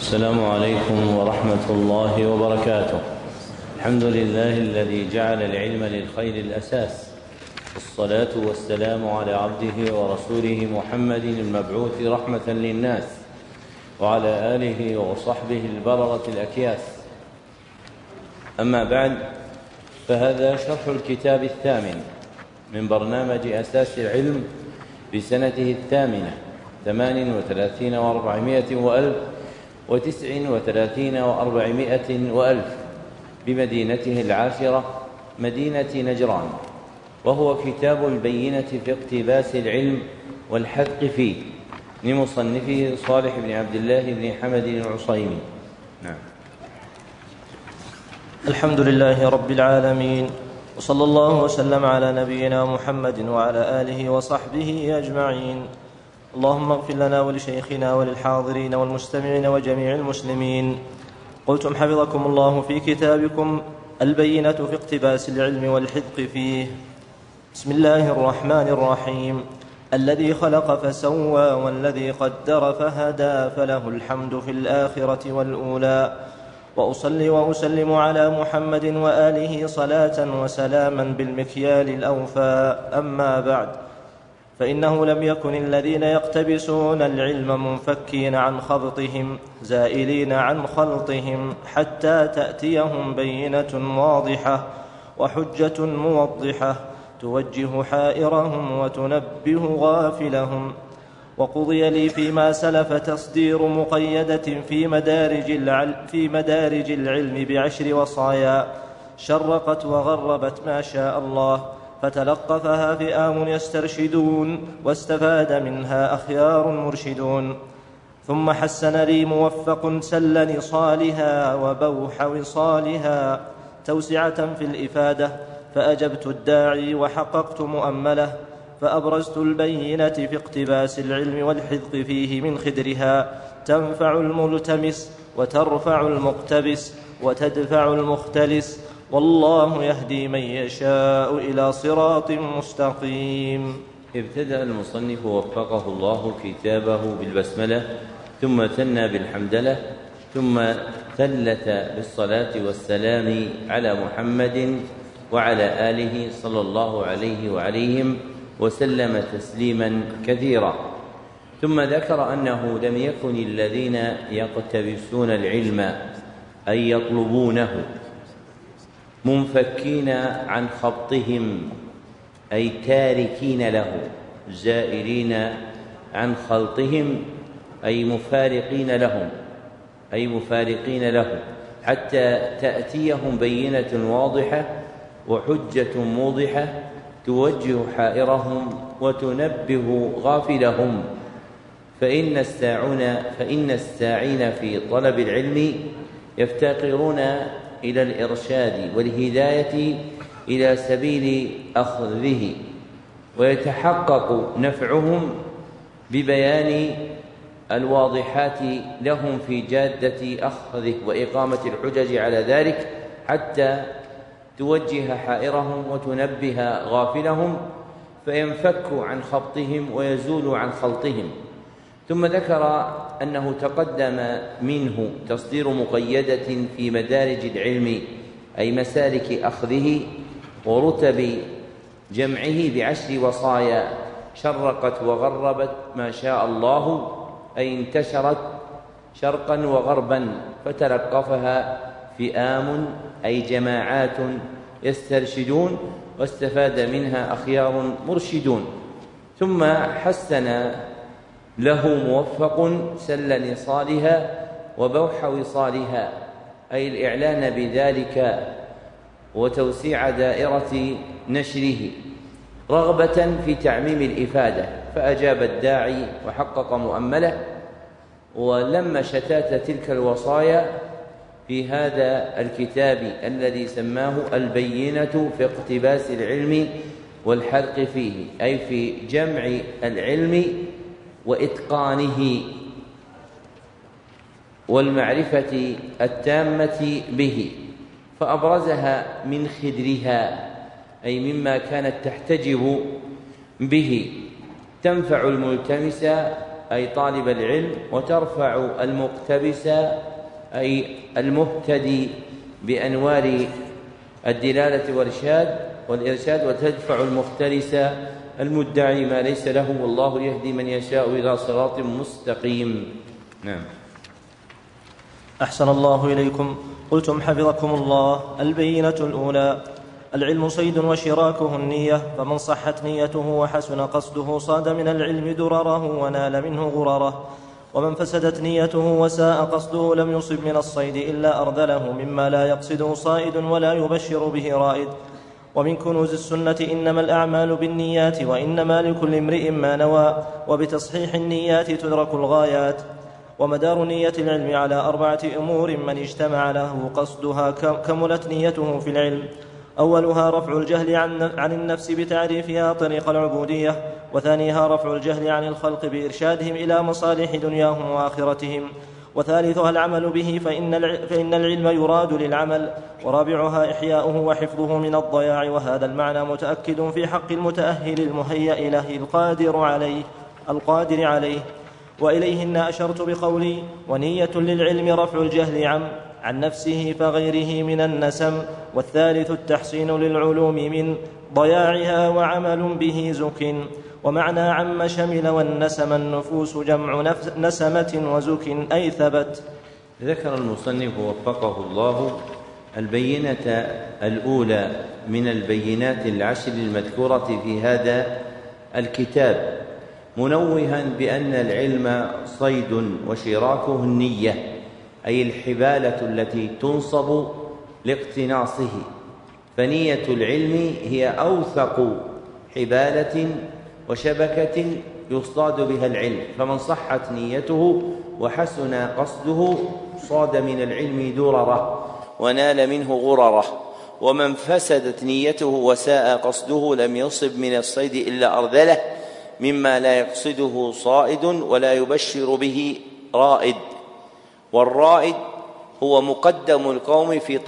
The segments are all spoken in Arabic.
السلام عليكم ورحمة الله وبركاته. الحمد لله الذي جعل العلم للخير الأساس، والصلاة والسلام على عبده ورسوله محمد المبعوث رحمة للناس، وعلى آله وصحبه البررة الأكياس. أما بعد، فهذا شرح الكتاب الثامن من برنامج أساس العلم بسنته 38 و400 وألف 39 و400 وألف بمدينته العاشرة مدينة نجران، وهو كتاب البينة في اقتباس العلم والحذق فيه لمصنفه صالح بن عبد الله بن حمد العصيمي. نعم. الحمد لله رب العالمين، وصلى الله وسلم على نبينا محمد وعلى آله وصحبه أجمعين. اللهم اغفر لنا ولشيخنا وللحاضرين والمستمعين وجميع المسلمين. قلتم حفظكم الله في كتابكم البينة في اقتباس العلم والحذق فيه. بسم الله الرحمن الرحيم. الذي خلق فسوى والذي قدر فهدى فله الحمد في الآخرة والأولى. وأصلي وأسلم على محمد وآله صلاة وسلاما بالمكيال الأوفى. أما بعد، فإنه لم يكن الذين يقتبسون العلم منفكين عن خبطهم زائلين عن خلطهم حتى تأتيهم بينة واضحة وحجة موضحة توجه حائرهم وتنبه غافلهم. وقضي لي فيما سلف تصدير مقيدة في مدارج العلم ب10 وصايا شرقت وغربت ما شاء الله، فتلقفها فئام يسترشدون، واستفاد منها أخيار مرشدون. ثم حسن لي موفق سل نصالها وبوح وصالها توسعة في الإفادة، فأجبت الداعي وحققت مؤمله، فأبرزت البينة في اقتباس العلم والحذق فيه من خدرها، تنفع الملتمس وترفع المقتبس وتدفع المختلس، والله يهدي من يشاء إلى صراط مستقيم. ابتدأ المصنف وفقه الله كتابه بالبسملة، ثم ثنى بالحمدلة، ثم ثلث بالصلاة والسلام على محمد وعلى آله صلى الله عليه وعليهم وسلم تسليما كثيرا. ثم ذكر أنه لم يكن الذين يقتبسون العلم أي يطلبونه منفكين عن خبطهم أي تاركين له، زائرين عن خلطهم أي مفارقين له حتى تأتيهم بينة واضحة وحجة موضحة توجه حائرهم وتنبه غافلهم. فإن الساعين في طلب العلم يفتقرون إلى الإرشاد والهداية إلى سبيل أخذه، ويتحقق نفعهم ببيان الواضحات لهم في جادة أخذه وإقامة الحجج على ذلك، حتى توجه حائرهم وتنبه غافلهم فينفكوا عن خبطهم ويزولوا عن خلطهم. ثم ذكر أنه تقدم منه تصدير مقيدة في مدارج العلم أي مسالك أخذه ورتب جمعه ب10 وصايا شرقت وغربت ما شاء الله، أي انتشرت شرقا وغربا، فتلقفها فئام أي جماعات يسترشدون، واستفاد منها أخيار مرشدون. ثم حسن له موفق سل نصالها وبوح وصالها أي الإعلان بذلك وتوسيع دائرة نشره رغبة في تعميم الإفادة، فأجاب الداعي وحقق مؤمله. ولم شتات تلك الوصايا في هذا الكتاب الذي سماه البينة في اقتباس العلم والحذق فيه، أي في جمع العلم وإتقانه والمعرفة التامة به، فأبرزها من خدرها أي مما كانت تحتجب به، تنفع الملتمس أي طالب العلم، وترفع المقتبس أي المهتدي بأنوار الدلالة والإرشاد، وتدفع المختلس المدعي ما ليس له، والله يهدي من يشاء إلى صراط مستقيم. نعم. أحسن الله إليكم. قلتم حفظكم الله: البينة الأولى: العلم صيد وشراكه النية، فمن صحت نيته وحسن قصده صاد من العلم درره ونال منه غرره، ومن فسدت نيته وساء قصده لم يصب من الصيد إلا أرذله مما لا يقصده صائد ولا يبشر به رائد. ومن كنوز السنة: إنما الأعمال بالنيات وإنما لكل امرئ ما نوى، وبتصحيح النيات تدرك الغايات. ومدار نية العلم على 4 أمور: من اجتمع له قصدها كملت نيته في العلم. أولها رفع الجهل عن النفس بتعريفها طريق العبودية، وثانيها رفع الجهل عن الخلق بإرشادهم إلى مصالح دنياهم وآخرتهم، وثالثها العمل به فإن العلم يراد للعمل، ورابعها إحياؤه وحفظه من الضياع. وهذا المعنى متأكد في حق المتأهل المهيأ له القادر عليه. وإليهن أشرت بقولي: ونية للعلم رفع الجهل عن نفسه فغيره من النسم، والثالث التحصين للعلوم من ضياعها وعمل به زك. ومعنى عم شمل والنسم النفوس جمع نسمة وزك أي ثبت. ذكر المصنف وفقه الله البينة الأولى من البينات العشر المذكورة في هذا الكتاب، منوها بأن العلم صيد وشراكه النية، أي الحبالة التي تنصب لاقتناصه، فنية العلم هي أوثق حبالة وشبكة يصطاد بها العلم، فمن صحت نيته وحسن قصده صاد من العلم درره ونال منه غرره، ومن فسدت نيته وساء قصده لم يصب من الصيد إلا أرذله مما لا يقصده صائد ولا يبشر به رائد. والرائد هو مقدم القوم في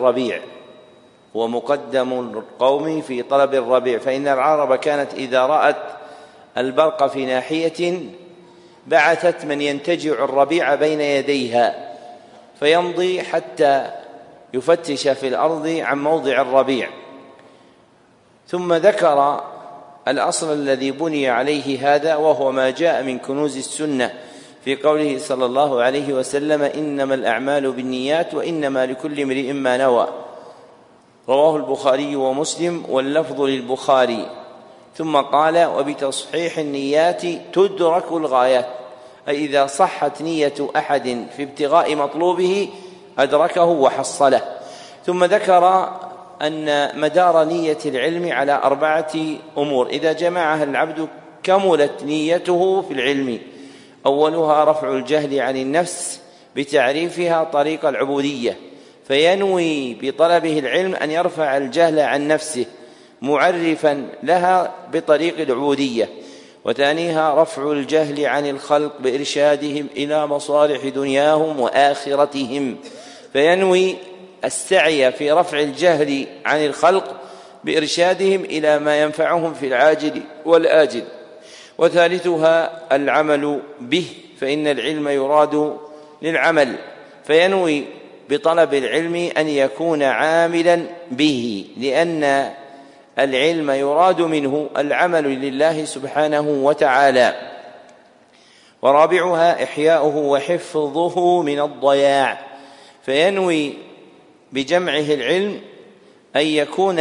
طلب الربيع، فإن العرب كانت إذا رأت البرق في ناحية بعثت من ينتجع الربيع بين يديها فيمضي حتى يفتش في الأرض عن موضع الربيع. ثم ذكر الأصل الذي بني عليه هذا، وهو ما جاء من كنوز السنة في قوله صلى الله عليه وسلم: إنما الأعمال بالنيات وإنما لكل امرئ ما نوى، رواه البخاري ومسلم واللفظ للبخاري. ثم قال: وبتصحيح النيات تدرك الغايات، أي إذا صحت نية أحد في ابتغاء مطلوبه أدركه وحصله. ثم ذكر أن مدار نية العلم على 4 أمور إذا جمعها العبد كملت نيته في العلم. أولها رفع الجهل عن النفس بتعريفها طريق العبودية، فينوي بطلبه العلم أن يرفع الجهل عن نفسه معرفا لها بطريق العبودية. وثانيها رفع الجهل عن الخلق بإرشادهم إلى مصالح دنياهم وآخرتهم، فينوي السعي في رفع الجهل عن الخلق بإرشادهم إلى ما ينفعهم في العاجل والآجل. وثالثها العمل به، فإن العلم يراد للعمل، فينوي بطلب العلم أن يكون عاملا به، لأن العلم يراد منه العمل لله سبحانه وتعالى. ورابعها إحياؤه وحفظه من الضياع، فينوي بجمعه العلم أن يكون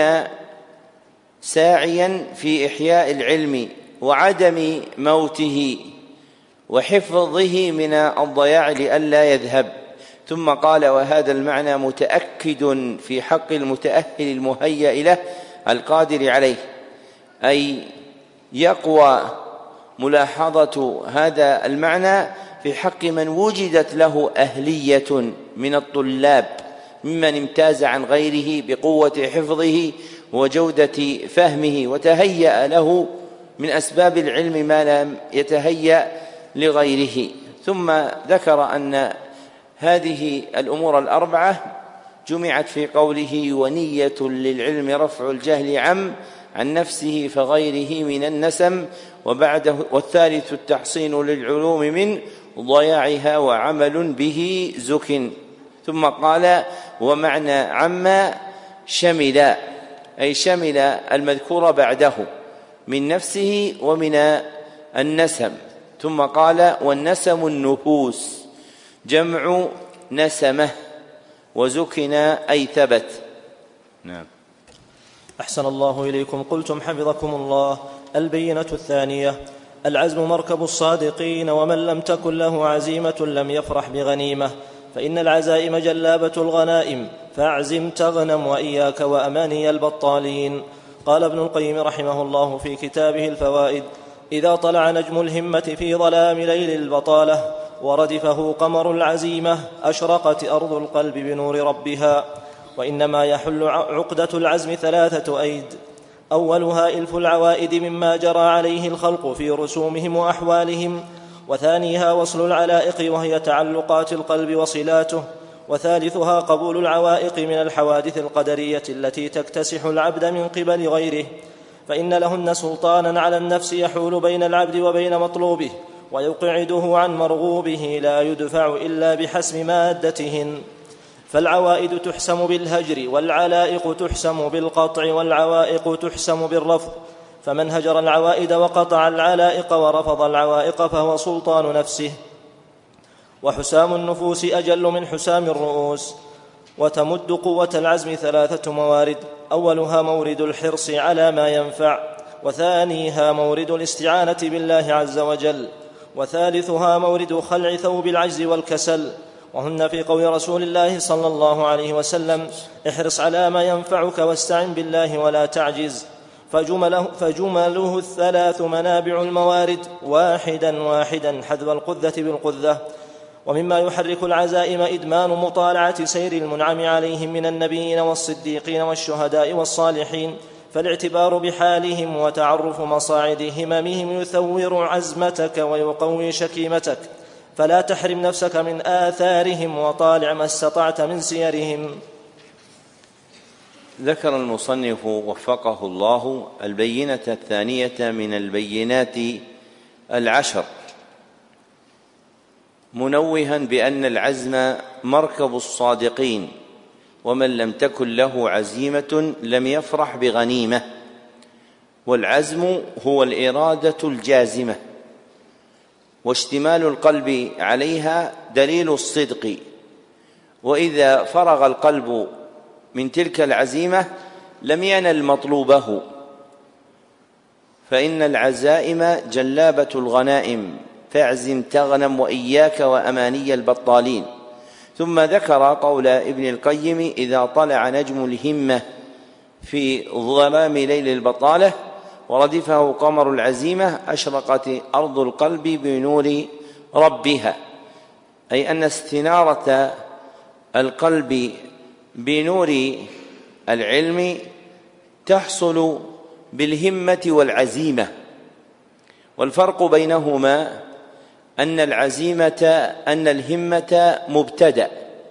ساعيا في إحياء العلم وعدم موته وحفظه من الضياع لئلا يذهب. ثم قال: وهذا المعنى متأكد في حق المتأهل المهيأ له القادر عليه، أي يقوى ملاحظة هذا المعنى في حق من وجدت له أهلية من الطلاب ممن امتاز عن غيره بقوة حفظه وجودة فهمه، وتهيأ له من أسباب العلم ما لم يتهيأ لغيره. ثم ذكر أن هذه الأمور 4 جمعت في قوله: ونية للعلم رفع الجهل عن نفسه فغيره من النسم، والثالث التحصين للعلوم من ضياعها وعمل به زك. ثم قال: ومعنى عما شمل، أي شمل المذكور بعده من نفسه ومن النسم. ثم قال: والنسم النفوس، جمع نسمه، وزكنا أي ثبت. نعم. أحسن الله إليكم. قلتم حفظكم الله: البينة الثانية: العزم مركب الصادقين، ومن لم تكن له عزيمة لم يفرح بغنيمة، فإن العزائم جلابة الغنائم، فاعزم تغنم، وإياك وأماني البطالين. قال ابن القيم رحمه الله في كتابه الفوائد: إذا طلع نجم الهمة في ظلام ليل البطالة وردفه قمر العزيمة أشرقت أرض القلب بنور ربها. وإنما يحل عقدة العزم 3 أيد: أولها إلف العوائد مما جرى عليه الخلق في رسومهم وأحوالهم، وثانيها وصل العلائق وهي تعلقات القلب وصلاته، وثالثها قبول العوائق من الحوادث القدرية التي تكتسح العبد من قبل غيره، فإن لهن سلطانا على النفس يحول بين العبد وبين مطلوبه ويقعده عن مرغوبه، لا يدفع إلا بحسم مادتهن. فالعوائد تحسم بالهجر، والعلائق تحسم بالقطع، والعوائق تحسم بالرفض، فمن هجر العوائد وقطع العلائق ورفض العوائق فهو سلطان نفسه. وحسام النفوس أجل من حسام الرؤوس. وتمد قوة العزم 3 موارد: أولها مورد الحرص على ما ينفع، وثانيها مورد الاستعانة بالله عز وجل، وثالثها مورد خلع ثوب العجز والكسل، وهن في قول رسول الله صلى الله عليه وسلم: احرص على ما ينفعك واستعن بالله ولا تعجز. فجمله 3 منابع الموارد، واحدا واحدا حذو القذة بالقذة. ومما يحرك العزائم إدمان مطالعة سير المنعم عليهم من النبيين والصديقين والشهداء والصالحين، فالاعتبار بحالهم وتعرف مصاعد هممهم يثور عزمتك ويقوي شكيمتك، فلا تحرم نفسك من آثارهم، وطالع ما استطعت من سيرهم. ذكر المصنف وفقه الله البينة الثانية من البينات 10، منوها بأن العزم مركب الصادقين، ومن لم تكن له عزيمة لم يفرح بغنيمة. والعزم هو الإرادة الجازمة، واشتمال القلب عليها دليل الصدق، وإذا فرغ القلب من تلك العزيمة لم ينل مطلوبه، فإن العزائم جلابة الغنائم، فاعزم تغنم، وإياك وأماني البطالين. ثم ذكر قول ابن القيم: إذا طلع نجم الهمة في ظلام ليل البطالة وردفه قمر العزيمة أشرقت أرض القلب بنور ربها، أي أن استنارة القلب بنور العلم تحصل بالهمة والعزيمة. والفرق بينهما أن الهمة مبتدأ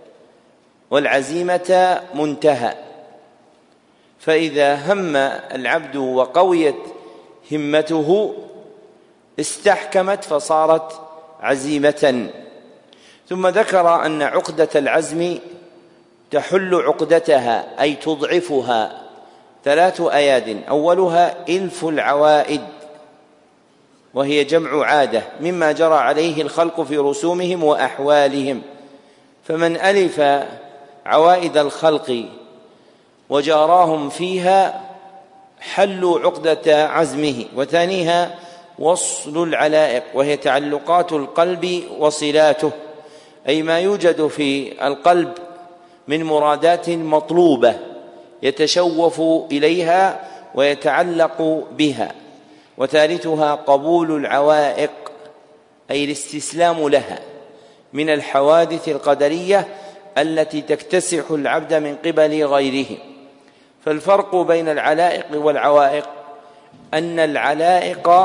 والعزيمة منتهى، فإذا هم العبد وقويت همته استحكمت فصارت عزيمة. ثم ذكر أن عقدة العزم تحل عقدتها أي تضعفها 3 أياد: أولها إلف العوائد، وهي جمع عادة، مما جرى عليه الخلق في رسومهم وأحوالهم، فمن ألف عوائد الخلق وجاراهم فيها حلوا عقدة عزمه. وثانيها وصل العلائق، وهي تعلقات القلب وصلاته، أي ما يوجد في القلب من مرادات مطلوبة يتشوف إليها ويتعلق بها. وثالثها قبول العوائق، أي الاستسلام لها من الحوادث القدرية التي تكتسح العبد من قبل غيره. فالفرق بين العلائق والعوائق أن العلائق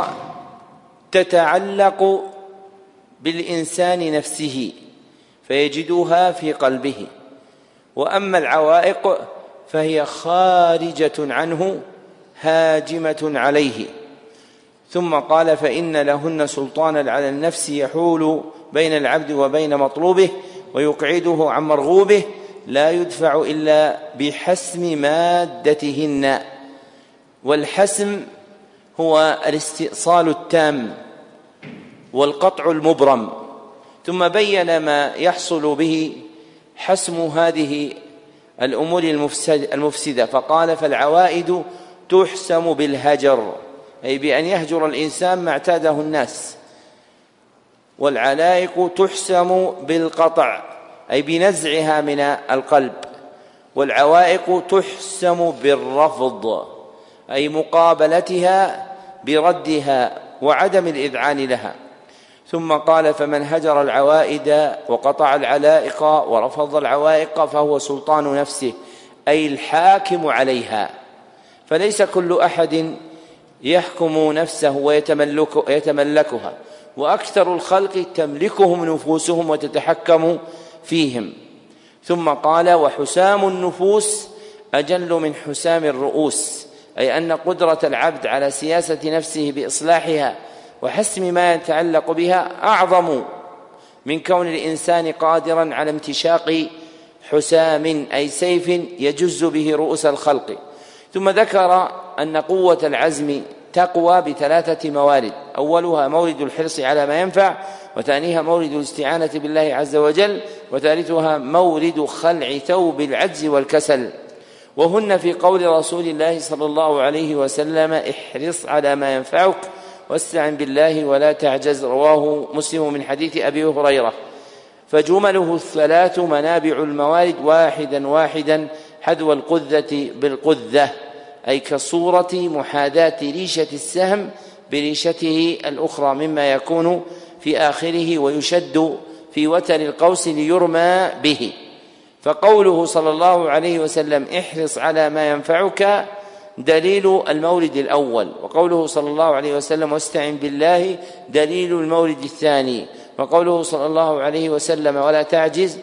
تتعلق بالإنسان نفسه فيجدها في قلبه، وأما العوائق فهي خارجة عنه هاجمة عليه. ثم قال: فإن لهن سلطانا على النفس يحول بين العبد وبين مطلوبه ويقعده عن مرغوبه، لا يدفع إلا بحسم مادتهن. والحسم هو الاستئصال التام والقطع المبرم. ثم بين ما يحصل به حسم هذه الأمور المفسدة، فقال: فالعوائد تحسم بالهجر، أي بأن يهجر الإنسان ما اعتاده الناس. والعلائق تحسم بالقطع، أي بنزعها من القلب. والعوائق تحسم بالرفض، أي مقابلتها بردها وعدم الإذعان لها. ثم قال: فمن هجر العوائد وقطع العلائق ورفض العوائق فهو سلطان نفسه، أي الحاكم عليها. فليس كل أحد يحكم نفسه ويتملكها، وأكثر الخلق تملكهم نفوسهم وتتحكم فيهم. ثم قال: وحسام النفوس أجل من حسام الرؤوس، أي أن قدرة العبد على سياسة نفسه بإصلاحها وحسم ما يتعلق بها أعظم من كون الإنسان قادرا على امتشاق حسام، أي سيف يجز به رؤوس الخلق. ثم ذكر أن قوة العزم تقوى بثلاثة موارد: أولها مورد الحرص على ما ينفع، وثانيها مورد الاستعانة بالله عز وجل، وثالثها مورد خلع ثوب العجز والكسل. وهن في قول رسول الله صلى الله عليه وسلم: احرص على ما ينفعك واستعن بالله ولا تعجز، رواه مسلم من حديث أبي هريرة. فجمله الثلاث منابع الموارد واحدا واحدا حذو القذة بالقذة، أي كصورة محاذاة ريشة السهم بريشته الأخرى مما يكون في آخره ويشد في وتر القوس ليرمى به. فقوله صلى الله عليه وسلم: احرص على ما ينفعك دليل المورد الأول، وقوله صلى الله عليه وسلم: واستعن بالله دليل المورد الثاني، وقوله صلى الله عليه وسلم: ولا تعجز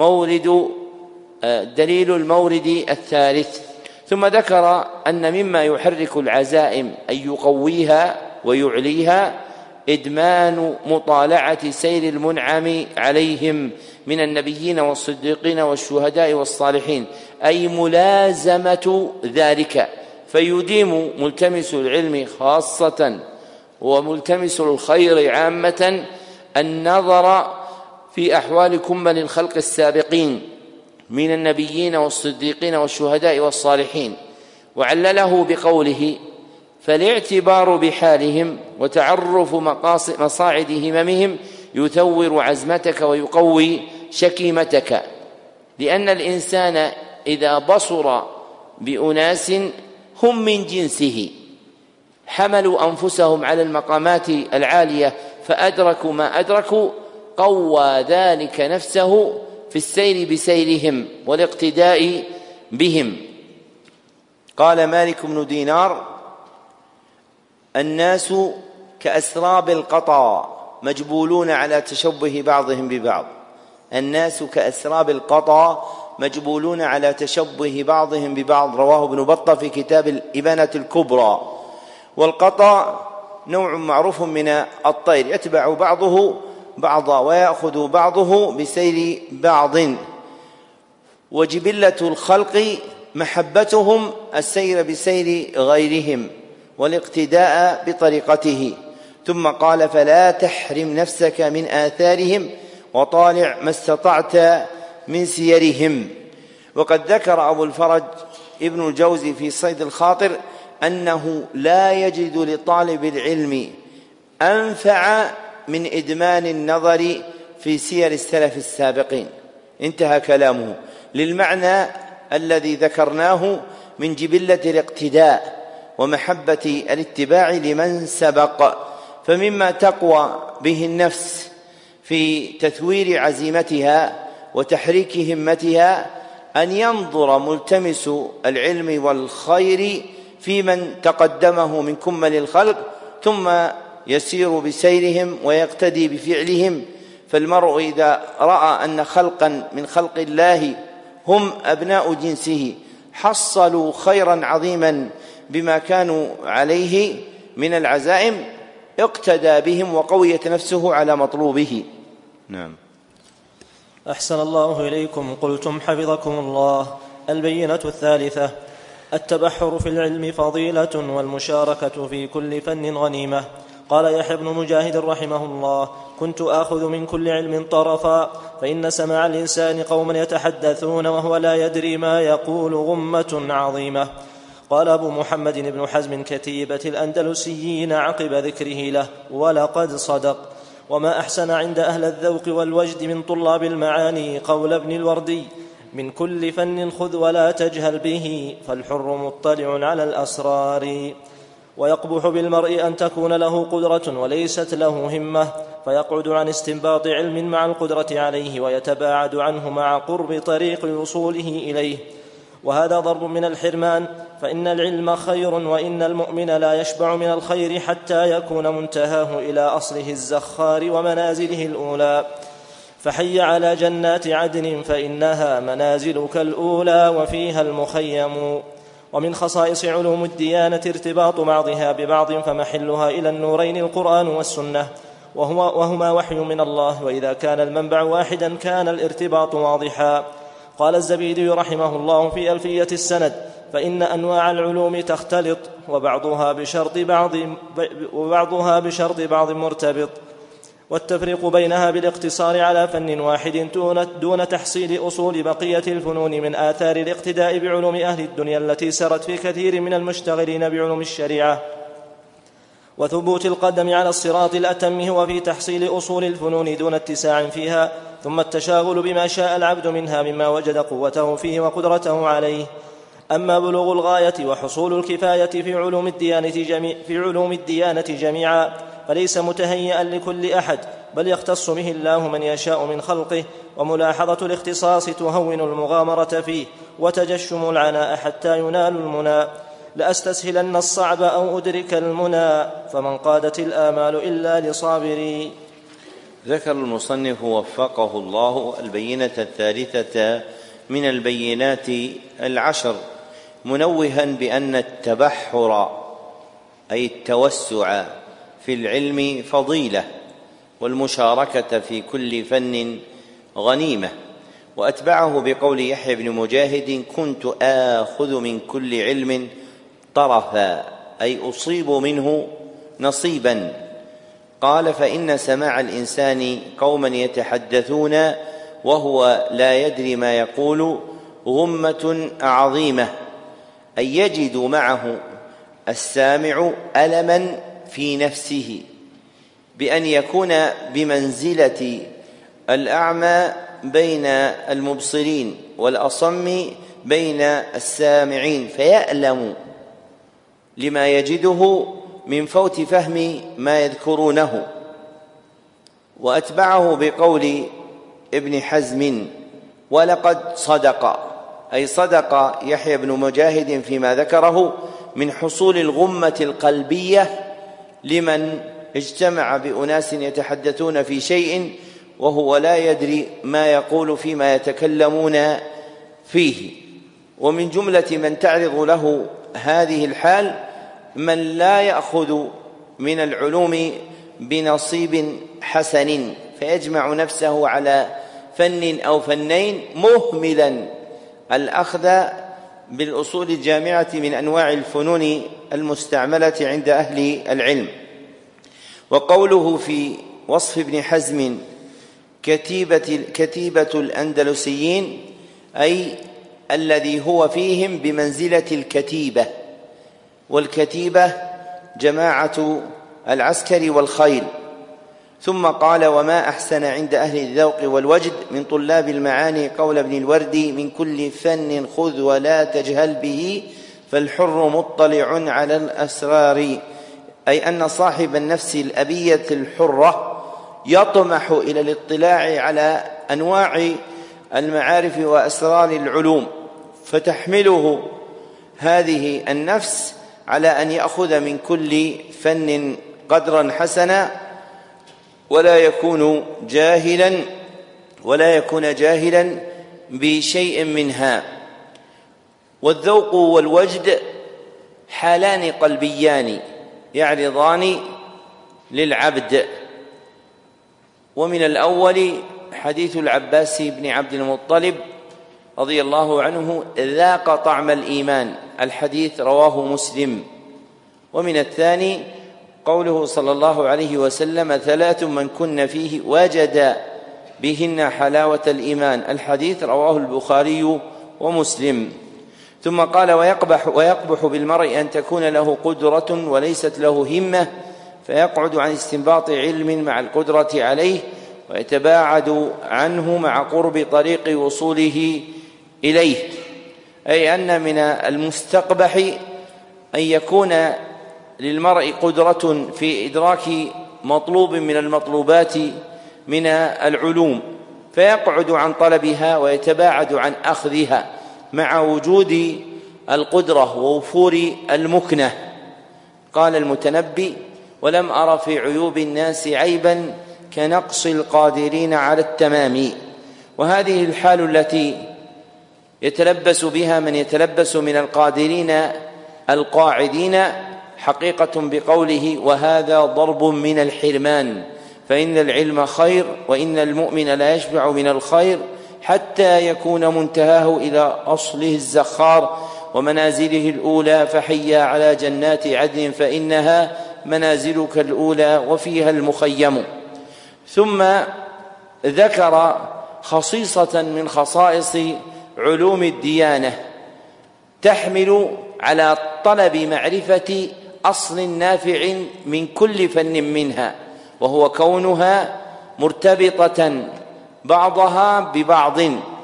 دليل المورد الثالث. ثم ذكر أن مما يحرك العزائم أن يقويها ويعليها إدمان مطالعة سير المنعم عليهم من النبيين والصديقين والشهداء والصالحين، أي ملازمة ذلك، فيديم ملتمس العلم خاصة وملتمس الخير عامة النظر في أحوال كمل الخلق السابقين من النبيين والصديقين والشهداء والصالحين، وعلله بقوله: فالاعتبار بحالهم وتعرف مصاعد هممهم يثور عزمتك ويقوي شكيمتك. لأن الإنسان إذا بصر بأناس هم من جنسه حملوا أنفسهم على المقامات العالية فأدركوا ما أدركوا، قوى ذلك نفسه في السير بسيرهم والاقتداء بهم. قال مالك بن دينار: الناس كأسراب القطا مجبولون على تشبه بعضهم ببعض. الناس كأسراب القطا مجبولون على تشبه بعضهم ببعض، رواه ابن بطة في كتاب الإبانة الكبرى. والقطا نوع معروف من الطير يتبع بعضه بعضا ويأخذ بعضه بسير بعض، وجبلة الخلق محبتهم السير بسير غيرهم والاقتداء بطريقته. ثم قال: فلا تحرم نفسك من آثارهم وطالع ما استطعت من سيرهم. وقد ذكر أبو الفرج ابن الجوزي في صيد الخاطر أنه لا يجد لطالب العلم أنفع من إدمان النظر في سير السلف السابقين. انتهى كلامه للمعنى الذي ذكرناه من جبلة الاقتداء ومحبة الاتباع لمن سبق. فمما تقوى به النفس في تثوير عزيمتها وتحريك همتها أن ينظر ملتمس العلم والخير في من تقدمه من كمل الخلق، ثم يسير بسيرهم ويقتدي بفعلهم. فالمرء إذا رأى أن خلقا من خلق الله هم أبناء جنسه حصلوا خيرا عظيما بما كانوا عليه من العزائم، اقتدى بهم وقويت نفسه على مطلوبه. نعم. أحسن الله إليكم. قلتم حفظكم الله: البينة الثالثة: التبحر في العلم فضيلة والمشاركة في كل فن غنيمة. قال يحيى بن مجاهد رحمه الله: كنت آخذ من كل علم طرفا، فإن سماع الإنسان قوما يتحدثون وهو لا يدري ما يقول غمة عظيمة. قال أبو محمد بن حزم كتيبة الأندلسيين عقب ذكره له: ولقد صدق. وما أحسن عند أهل الذوق والوجد من طلاب المعاني قول ابن الوردي: من كل فن خذ ولا تجهل به، فالحر مطلع على الأسرار. ويقبح بالمرء أن تكون له قدرة وليست له همة، فيقعد عن استنباط علم مع القدرة عليه، ويتباعد عنه مع قرب طريق وصوله إليه، وهذا ضرب من الحرمان. فإن العلم خير، وإن المؤمن لا يشبع من الخير حتى يكون منتهاه إلى أصله الزخار ومنازله الأولى. فحي على جنات عدن فإنها منازلك الأولى وفيها المخيم. ومن خصائص علوم الديانة ارتباط بعضها ببعض، فمحلها إلى النورين القرآن والسنة، وهما وحي من الله، وإذا كان المنبع واحدا كان الارتباط واضحا. قال الزبيدي رحمه الله في ألفية السند: فإن أنواع العلوم تختلط، وبعضها بشرط بعض مرتبط، والتفريق بينها بالاقتصار على فن واحد دون تحصيل أصول بقية الفنون من آثار الاقتداء بعلوم أهل الدنيا التي سرت في كثير من المشتغلين بعلوم الشريعة، وثبوت القدم على الصراط الأتم هو في تحصيل أصول الفنون دون اتساع فيها، ثم التشاغل بما شاء العبد منها مما وجد قوته فيه وقدرته عليه. أما بلوغ الغاية وحصول الكفاية في علوم الديانة جميعا فليس متهيئا لكل أحد، بل يختص به الله من يشاء من خلقه، وملاحظة الاختصاص تهون المغامرة فيه وتجشم العناء حتى ينال المنى. لأستسهلن الصعب أو أدرك المنى، فمن قادت الآمال إلا لصابري. ذكر المصنف وفقه الله البينة الثالثة من البينات العشر، منوها بأن التبحر أي التوسع في العلم فضيلة، والمشاركة في كل فن غنيمة. وأتبعه بقول يحيى بن مجاهد: كنت آخذ من كل علم طرفا، أي أصيب منه نصيبا. قال: فإن سماع الإنسان قوما يتحدثون وهو لا يدري ما يقول غمة عظيمة، أي يجد معه السامع ألما في نفسه بأن يكون بمنزلة الأعمى بين المبصرين والأصم بين السامعين، فيألم لما يجده من فوت فهم ما يذكرونه. وأتبعه بقول ابن حزم: ولقد صدق، أي صدق يحيى بن مجاهد فيما ذكره من حصول الغمة القلبية لمن اجتمع بأناس يتحدثون في شيء وهو لا يدري ما يقول فيما يتكلمون فيه. ومن جملة من تعرض له هذه الحال من لا يأخذ من العلوم بنصيب حسن، فيجمع نفسه على فن أو فنين مهملا الأخذ بالأصول الجامعة من أنواع الفنون المستعملة عند أهل العلم. وقوله في وصف ابن حزم كتيبة الأندلسيين، أي الذي هو فيهم بمنزلة الكتيبة، والكتيبة جماعة العسكر والخيل. ثم قال: وما أحسن عند أهل الذوق والوجد من طلاب المعاني قول ابن الوردي: من كل فن خذ ولا تجهل به، فالحر مطلع على الأسرار، أي أن صاحب النفس الأبية الحرة يطمح إلى الاطلاع على أنواع المعارف وأسرار العلوم، فتحمله هذه النفس على أن يأخذ من كل فن قدرا حسنا، ولا يكون جاهلا بشيء منها. والذوق والوجد حالان قلبيان يعرضان للعبد. ومن الأول حديث العباس بن عبد المطلب رضي الله عنه: ذاق طعم الإيمان، الحديث رواه مسلم. ومن الثاني قوله صلى الله عليه وسلم: 3 من كن فيه وجد بهن حلاوة الإيمان، الحديث رواه البخاري ومسلم. ثم قال: ويقبح بالمرء أن تكون له قدرة وليست له همة، فيقعد عن استنباط علم مع القدرة عليه، ويتباعد عنه مع قرب طريق وصوله إليه. أي أن من المستقبح أن يكون للمرء قدرة في إدراك مطلوب من المطلوبات من العلوم، فيقعد عن طلبها ويتباعد عن أخذها مع وجود القدرة ووفور المكنة. قال المتنبي: ولم أر في عيوب الناس عيبا كنقص القادرين على التمام. وهذه الحال التي يتلبس بها من يتلبس من القادرين القاعدين حقيقة بقوله: وهذا ضرب من الحرمان، فإن العلم خير، وإن المؤمن لا يشبع من الخير حتى يكون منتهاه إلى أصله الزخار ومنازله الأولى، فحيا على جنات عدن فإنها منازلك الأولى وفيها المخيم. ثم ذكر خصيصة من خصائص علوم الديانة تحمل على طلب معرفة أصل نافع من كل فن منها، وهو كونها مرتبطة بعضها ببعض،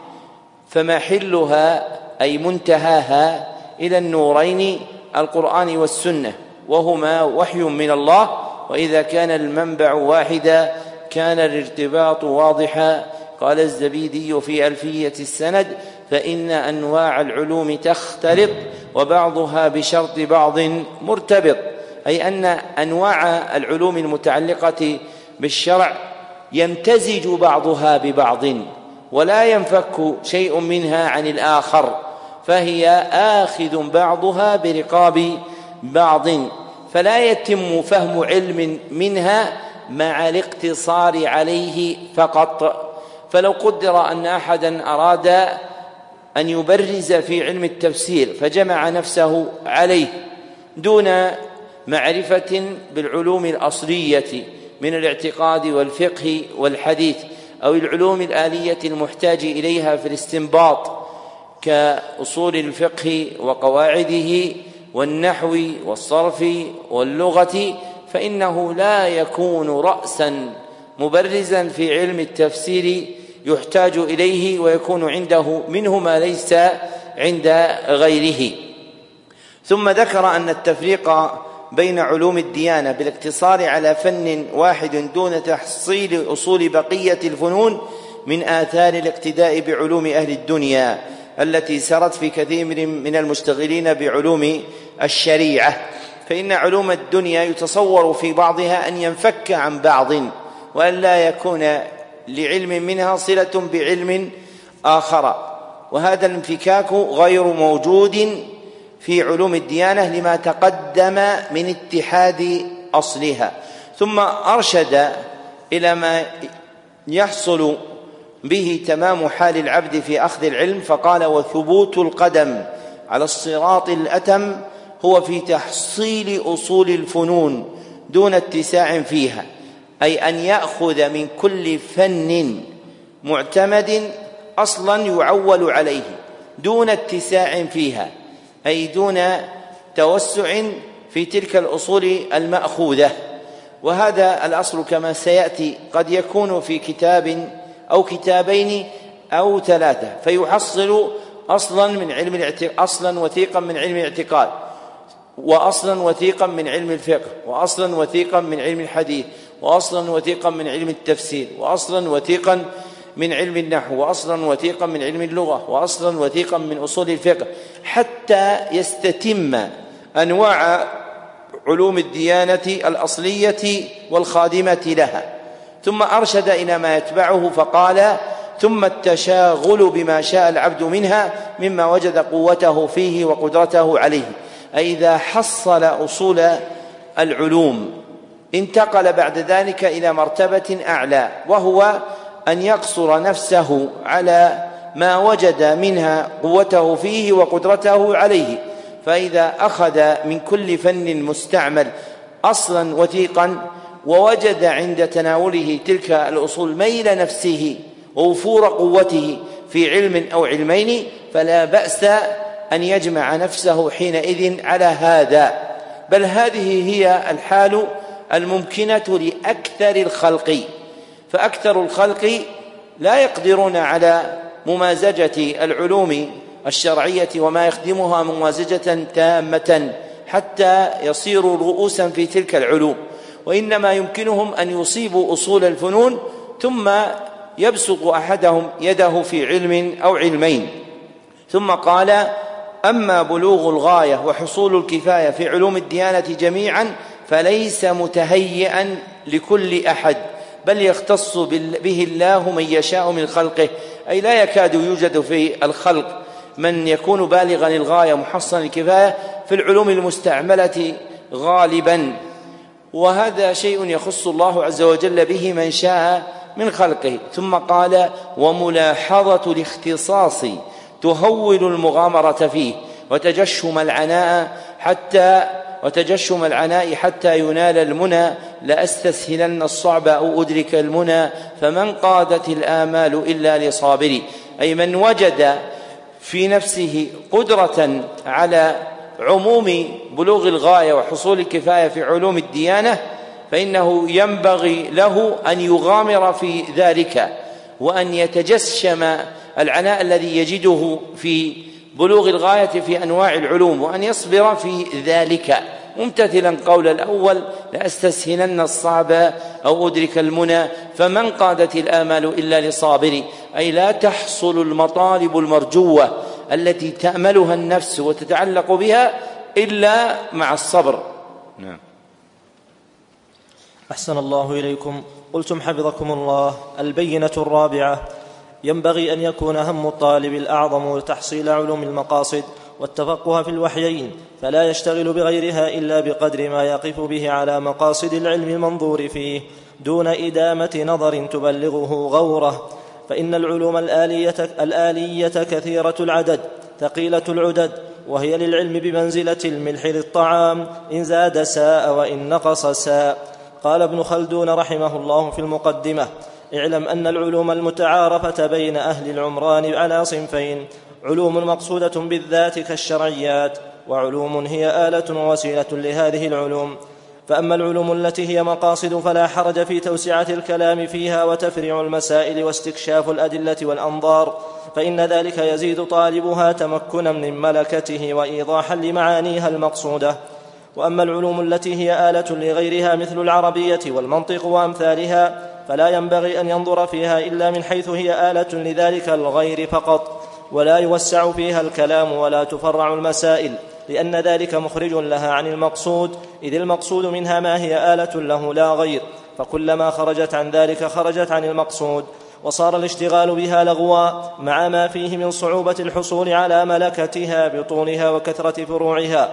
فمحلها أي منتهاها إلى النورين القرآن والسنة، وهما وحي من الله، وإذا كان المنبع واحدا كان الارتباط واضحا. قال الزبيدي في ألفية السند: فإن أنواع العلوم تختلط وبعضها بشرط بعض مرتبط، أي أن أنواع العلوم المتعلقة بالشرع يمتزج بعضها ببعض ولا ينفك شيء منها عن الآخر، فهي آخذ بعضها برقاب بعض، فلا يتم فهم علم منها مع الاقتصار عليه فقط. فلو قدر أن أحدا أراد أن يبرز في علم التفسير فجمع نفسه عليه دون معرفة بالعلوم الأصلية من الاعتقاد والفقه والحديث، أو العلوم الآلية المحتاج إليها في الاستنباط كأصول الفقه وقواعده والنحو والصرف واللغة، فإنه لا يكون رأسا مبرزا في علم التفسير يحتاج إليه، ويكون عنده منه ما ليس عند غيره. ثم ذكر أن التفريق بين علوم الديانة بالاقتصار على فن واحد دون تحصيل أصول بقية الفنون من آثار الاقتداء بعلوم أهل الدنيا التي سرت في كثير من المشتغلين بعلوم الشريعة، فإن علوم الدنيا يتصور في بعضها أن ينفك عن بعض، وأن لا يكون لعلم منها صلة بعلم آخر، وهذا الانفكاك غير موجود في علوم الديانة لما تقدم من اتحاد أصلها. ثم أرشد إلى ما يحصل به تمام حال العبد في أخذ العلم، فقال: وثبوت القدم على الصراط الأتم هو في تحصيل أصول الفنون دون اتساع فيها، أي أن يأخذ من كل فن معتمد أصلا يعول عليه دون اتساع فيها، أي دون توسع في تلك الأصول المأخوذة. وهذا الأصل كما سيأتي قد يكون في كتاب أو كتابين أو 3، فيحصل أصلا وثيقا من علم الاعتقاد، وأصلا وثيقا من علم الفقه، وأصلا وثيقا من علم الحديث، وأصلا وثيقا من علم التفسير، وأصلا وثيقا من علم النحو، وأصلا وثيقا من علم اللغة، وأصلا وثيقا من أصول الفقه، حتى يستتم أنواع علوم الديانة الأصلية والخادمة لها. ثم أرشد إلى ما يتبعه فقال: ثم التشاغل بما شاء العبد منها مما وجد قوته فيه وقدرته عليه، أي إذا حصل أصول العلوم انتقل بعد ذلك إلى مرتبة أعلى، وهو أن يقصر نفسه على ما وجد منها قوته فيه وقدرته عليه. فإذا أخذ من كل فن مستعمل أصلا وثيقا ووجد عند تناوله تلك الأصول ميل نفسه ووفور قوته في علم أو علمين، فلا بأس أن يجمع نفسه حينئذ على هذا، بل هذه هي الحال الممكنة لأكثر الخلق. فأكثر الخلق لا يقدرون على ممازجة العلوم الشرعية وما يخدمها ممازجة تامة حتى يصيروا رؤوسا في تلك العلوم، وإنما يمكنهم أن يصيبوا أصول الفنون ثم يبسط أحدهم يده في علم أو علمين. ثم قال: أما بلوغ الغاية وحصول الكفاية في علوم الديانة جميعا فليس متهيئا لكل أحد، بل يختص به الله من يشاء من خلقه، أي لا يكاد يوجد في الخلق من يكون بالغا الغاية محصنا الكفاية في العلوم المستعملة غالبا، وهذا شيء يخص الله عز وجل به من شاء من خلقه. ثم قال: وملاحظة الاختصاص تهول المغامرة فيه وتجشم العناء حتى ينال المنى، لأستسهلن الصعب أو أدرك المنى، فمن قادت الآمال إلا لصابري. أي من وجد في نفسه قدرة على عموم بلوغ الغاية وحصول الكفاية في علوم الديانة فإنه ينبغي له أن يغامر في ذلك، وأن يتجشم العناء الذي يجده في بلوغ الغاية في أنواع العلوم، وأن يصبر في ذلك ممتثلا قول الأول: لأستسهلن الصعب أو أدرك المنى، فمن قادت الآمال إلا لصابري. أي لا تحصل المطالب المرجوة التي تأملها النفس وتتعلق بها إلا مع الصبر. نعم. أحسن الله إليكم. قلتم حفظكم الله: البينة الرابعة: ينبغي أن يكون هم الطالب الأعظم تحصيل علوم المقاصد والتفقه في الوحيين، فلا يشتغل بغيرها إلا بقدر ما يقف به على مقاصد العلم المنظور فيه، دون إدامة نظر تبلغه غوره. فإن العلوم الآلية كثيرة العدد ثقيلة العدد، وهي للعلم بمنزلة الملح للطعام، إن زاد ساء وإن نقص ساء. قال ابن خلدون رحمه الله في المقدمة: اعلم أن العلوم المتعارفة بين أهل العمران على صنفين: علوم مقصودة بالذات كالشرعيات، وعلوم هي آلة ووسيلة لهذه العلوم. فأما العلوم التي هي مقاصد فلا حرج في توسعة الكلام فيها وتفريع المسائل واستكشاف الأدلة والأنظار، فإن ذلك يزيد طالبها تمكنا من ملكته وإيضاحا لمعانيها المقصودة. وأما العلوم التي هي آلة لغيرها مثل العربية والمنطق وأمثالها فلا ينبغي أن ينظر فيها إلا من حيث هي آلة لذلك الغير فقط، ولا يوسع فيها الكلام ولا تفرع المسائل، لأن ذلك مخرج لها عن المقصود، إذ المقصود منها ما هي آلة له لا غير، فكلما خرجت عن ذلك خرجت عن المقصود، وصار الاشتغال بها لغوا مع ما فيه من صعوبة الحصول على ملكتها بطولها وكثرة فروعها.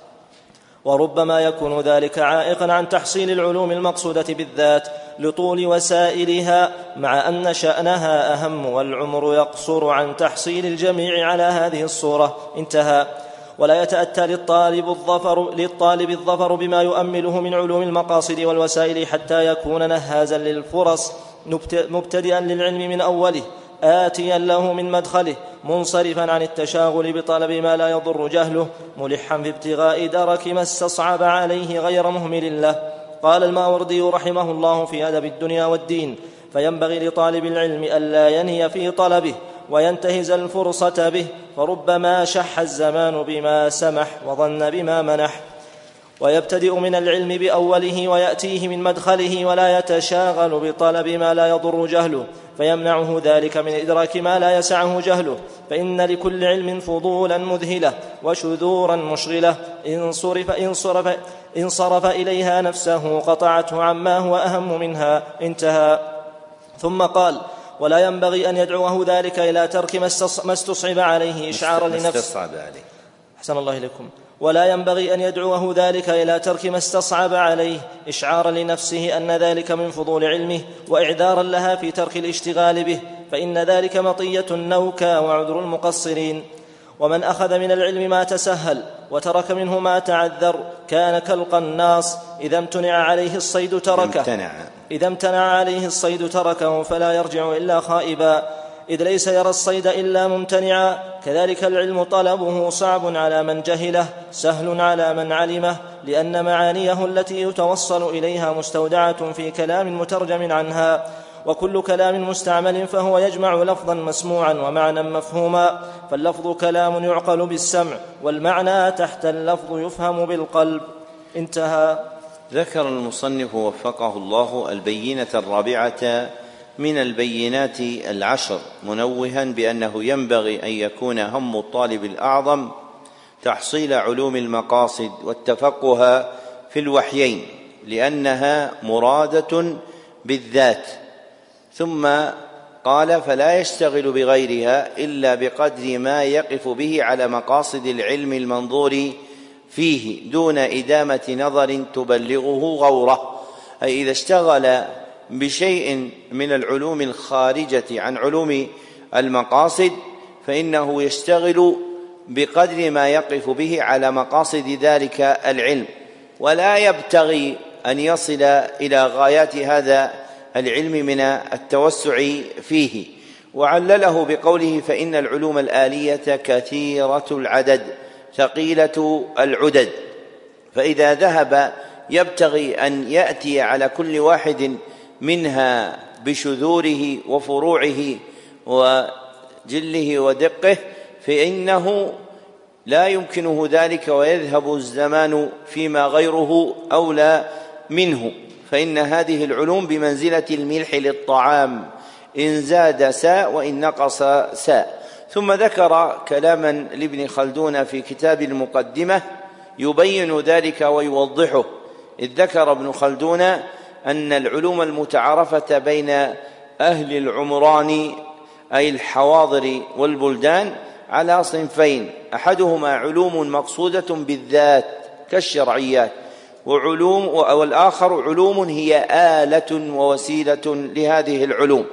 وربما يكون ذلك عائقا عن تحصيل العلوم المقصودة بالذات لطول وسائلها، مع أن شأنها أهم والعمر يقصر عن تحصيل الجميع على هذه الصورة. انتهى. ولا يتأتى للطالب الظفر بما يؤمله من علوم المقاصد والوسائل حتى يكون نهازا للفرص، مبتدئا للعلم من أوله، آتيا له من مدخله، منصرفا عن التشاغل بطلب ما لا يضر جهله، ملحا في ابتغاء درك ما استصعب عليه غير مهمل له. قال الماوردي رحمه الله في أدب الدنيا والدين: فينبغي لطالب العلم ألا ينهي في طلبه وينتهز الفرصة به، فربما شح الزمان بما سمح وظن بما منح، ويبتدئ من العلم بأوله ويأتيه من مدخله، ولا يتشاغل بطلب ما لا يضر جهله فيمنعه ذلك من إدراك ما لا يسعه جهله. فإن لكل علم فضولا مذهلة وشذورا مشغلة، إن صرف إليها نفسه قطعته عما هو أهم منها. انتهى. ثم قال: ولا ينبغي أن يدعوه ذلك إلى ترك ما استصعب عليه إشعارا لنفسه. أحسن الله إليكم. ولا ينبغي أن يدعوه ذلك إلى ترك ما استصعب عليه إشعارا لنفسه أن ذلك من فضول علمه وإعذارا لها في ترك الاشتغال به، فإن ذلك مطية النوكى وعذر المقصرين. ومن أخذ من العلم ما تسهل وترك منه ما تعذر كان كالقناص إذا امتنع عليه الصيد تركه فلا يرجع إلا خائبا، إذ ليس يرى الصيد إلا ممتنعا. كذلك العلم طلبه صعب على من جهله سهل على من علمه، لأن معانيه التي يتوصل إليها مستودعة في كلام مترجم عنها، وكل كلام مستعمل فهو يجمع لفظا مسموعا ومعنى مفهوما، فاللفظ كلام يعقل بالسمع، والمعنى تحت اللفظ يفهم بالقلب. انتهى. ذكر المصنف وفقه الله البينة الرابعة من البينات العشر، منوها بأنه ينبغي أن يكون هم الطالب الأعظم تحصيل علوم المقاصد والتفقه في الوحيين، لأنها مرادة بالذات. ثم قال: فلا يشتغل بغيرها إلا بقدر ما يقف به على مقاصد العلم المنظور فيه دون إدامة نظر تبلغه غوره. أي إذا اشتغل بشيء من العلوم الخارجة عن علوم المقاصد فإنه يشتغل بقدر ما يقف به على مقاصد ذلك العلم، ولا يبتغي أن يصل إلى غايات هذا العلم من التوسع فيه. وعلله بقوله: فإن العلوم الآلية كثيرة العدد ثقيلة العدد. فإذا ذهب يبتغي أن يأتي على كل واحد منها بشذوره وفروعه وجله ودقه فإنه لا يمكنه ذلك، ويذهب الزمان فيما غيره أولى منه. فإن هذه العلوم بمنزلة الملح للطعام، إن زاد ساء وإن نقص ساء. ثم ذكر كلاما لابن خلدون في كتاب المقدمة يبين ذلك ويوضحه، إذ ذكر ابن خلدون أن العلوم المتعارفة بين أهل العمران أي الحواضر والبلدان على صنفين: أحدهما علوم مقصودة بالذات كالشرعيات، والآخر علوم هي آلة ووسيلة لهذه العلوم.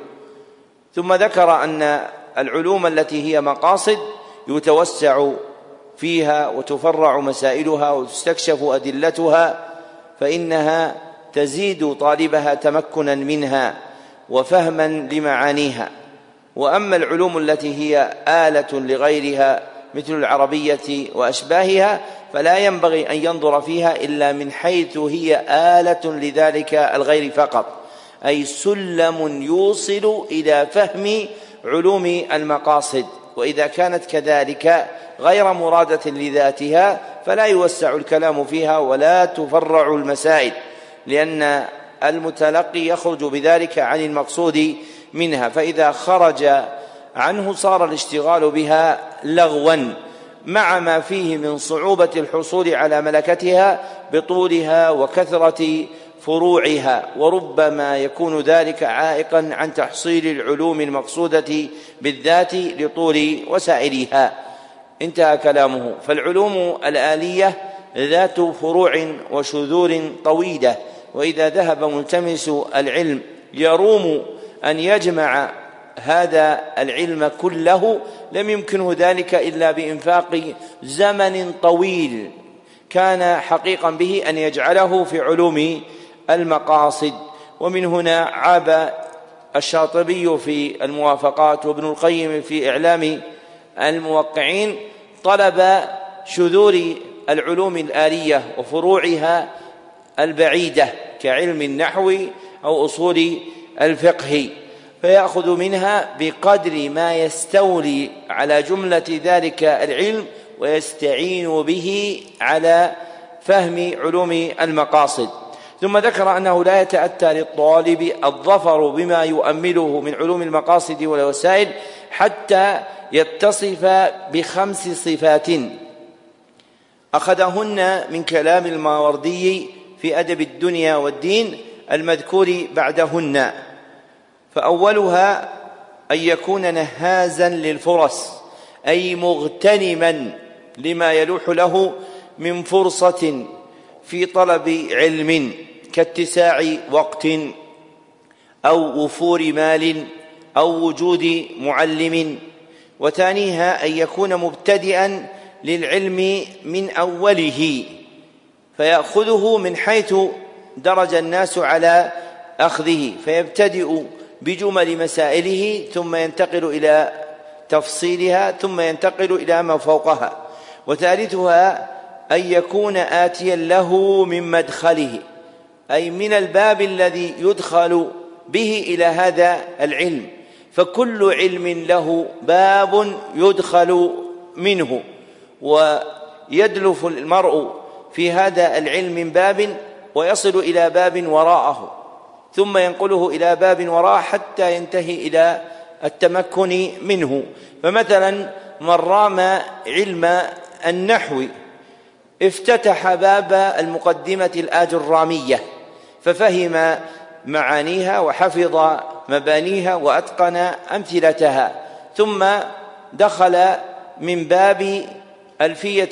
ثم ذكر أن العلوم التي هي مقاصد يتوسع فيها وتفرع مسائلها وتستكشف أدلتها، فإنها تزيد طالبها تمكنا منها وفهما لمعانيها. وأما العلوم التي هي آلة لغيرها مثل العربية وأشباهها فلا ينبغي أن ينظر فيها إلا من حيث هي آلة لذلك الغير فقط، أي سلم يوصل إلى فهم علوم المقاصد. وإذا كانت كذلك غير مرادة لذاتها فلا يوسع الكلام فيها ولا تفرع المسائل، لأن المتلقي يخرج بذلك عن المقصود منها، فإذا خرج عنه صار الاشتغال بها لغوا، مع ما فيه من صعوبة الحصول على ملكتها بطولها وكثرة فروعها، وربما يكون ذلك عائقا عن تحصيل العلوم المقصودة بالذات لطول وسائلها. انتهى كلامه. فالعلوم الآلية ذات فروع وشذور طويلة، وإذا ذهب ملتمس العلم يروم أن يجمع هذا العلم كله لم يمكنه ذلك إلا بإنفاق زمن طويل كان حقيقا به أن يجعله في علوم المقاصد. ومن هنا عاب الشاطبي في الموافقات وابن القيم في إعلام الموقعين طلب شذور العلوم الآلية وفروعها البعيدة كعلم النحو أو أصول الفقه، فيأخذ منها بقدر ما يستولي على جملة ذلك العلم ويستعين به على فهم علوم المقاصد. ثم ذكر أنه لا يتأتى للطالب الظفر بما يؤمله من علوم المقاصد والوسائل حتى يتصف ب5 صفات أخذهن من كلام الماوردي في أدب الدنيا والدين المذكور بعدهن. فأولها أن يكون نهازا للفرص، أي مغتنما لما يلوح له من فرصة في طلب علم كاتساع وقت أو وفور مال أو وجود معلم، وثانيها أن يكون مبتدئا للعلم من أوله فيأخذه من حيث درج الناس على أخذه، فيبتدئ بجمل مسائله ثم ينتقل إلى تفصيلها ثم ينتقل إلى ما فوقها. وثالثها أن يكون آتيا له من مدخله، أي من الباب الذي يدخل به إلى هذا العلم، فكل علم له باب يدخل منه، ويدلف المرء في هذا العلم من باب ويصل إلى باب وراءه ثم ينقله إلى باب وراءه حتى ينتهي إلى التمكن منه. فمثلا من رام علم النحو افتتح باب المقدمة الآجرامية ففهم معانيها وحفظ مبانيها وأتقن أمثلتها، ثم دخل من باب ألفية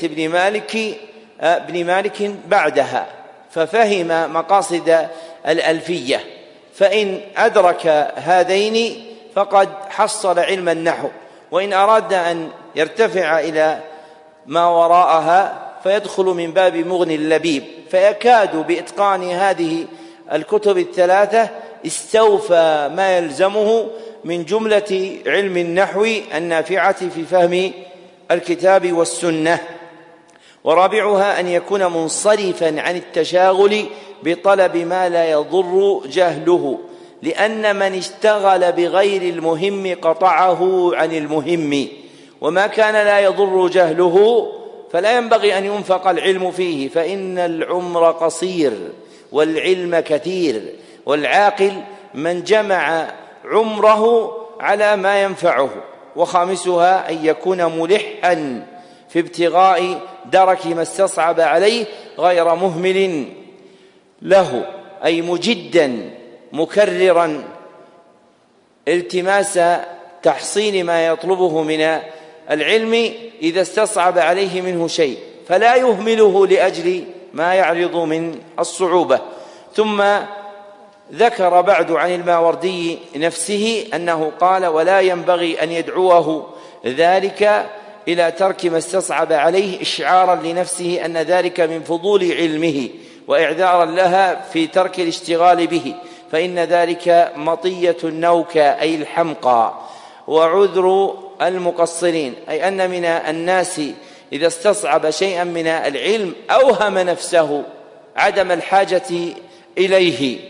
ابن مالك بعدها ففهم مقاصد الألفية، فإن أدرك هذين فقد حصل علم النحو. وإن أراد أن يرتفع إلى ما وراءها فيدخل من باب مغني اللبيب، فيكاد بإتقان هذه الكتب الثلاثة استوفى ما يلزمه من جملة علم النحو النافعة في فهم الكتاب والسنة. ورابعها أن يكون منصرفا عن التشاغل بطلب ما لا يضر جهله، لأن من اشتغل بغير المهم قطعه عن المهم، وما كان لا يضر جهله فلا ينبغي أن ينفق العلم فيه، فإن العمر قصير والعلم كثير، والعاقل من جمع عمره على ما ينفعه. وخامسها أن يكون ملحا في ابتغاء درك ما استصعب عليه غير مهمل له، أي مجدا مكررا التماس تحصيل ما يطلبه من العلم إذا استصعب عليه منه شيء، فلا يهمله لأجل ما يعرض من الصعوبة. ثم ذكر بعد عن الماوردي نفسه أنه قال: ولا ينبغي أن يدعوه ذلك إلى ترك ما استصعب عليه إشعارا لنفسه أن ذلك من فضول علمه وإعذارا لها في ترك الاشتغال به، فإن ذلك مطية النوكى أي الحمقى، وعذر المقصرين، أي أن من الناس إذا استصعب شيئا من العلم أوهم نفسه عدم الحاجة إليه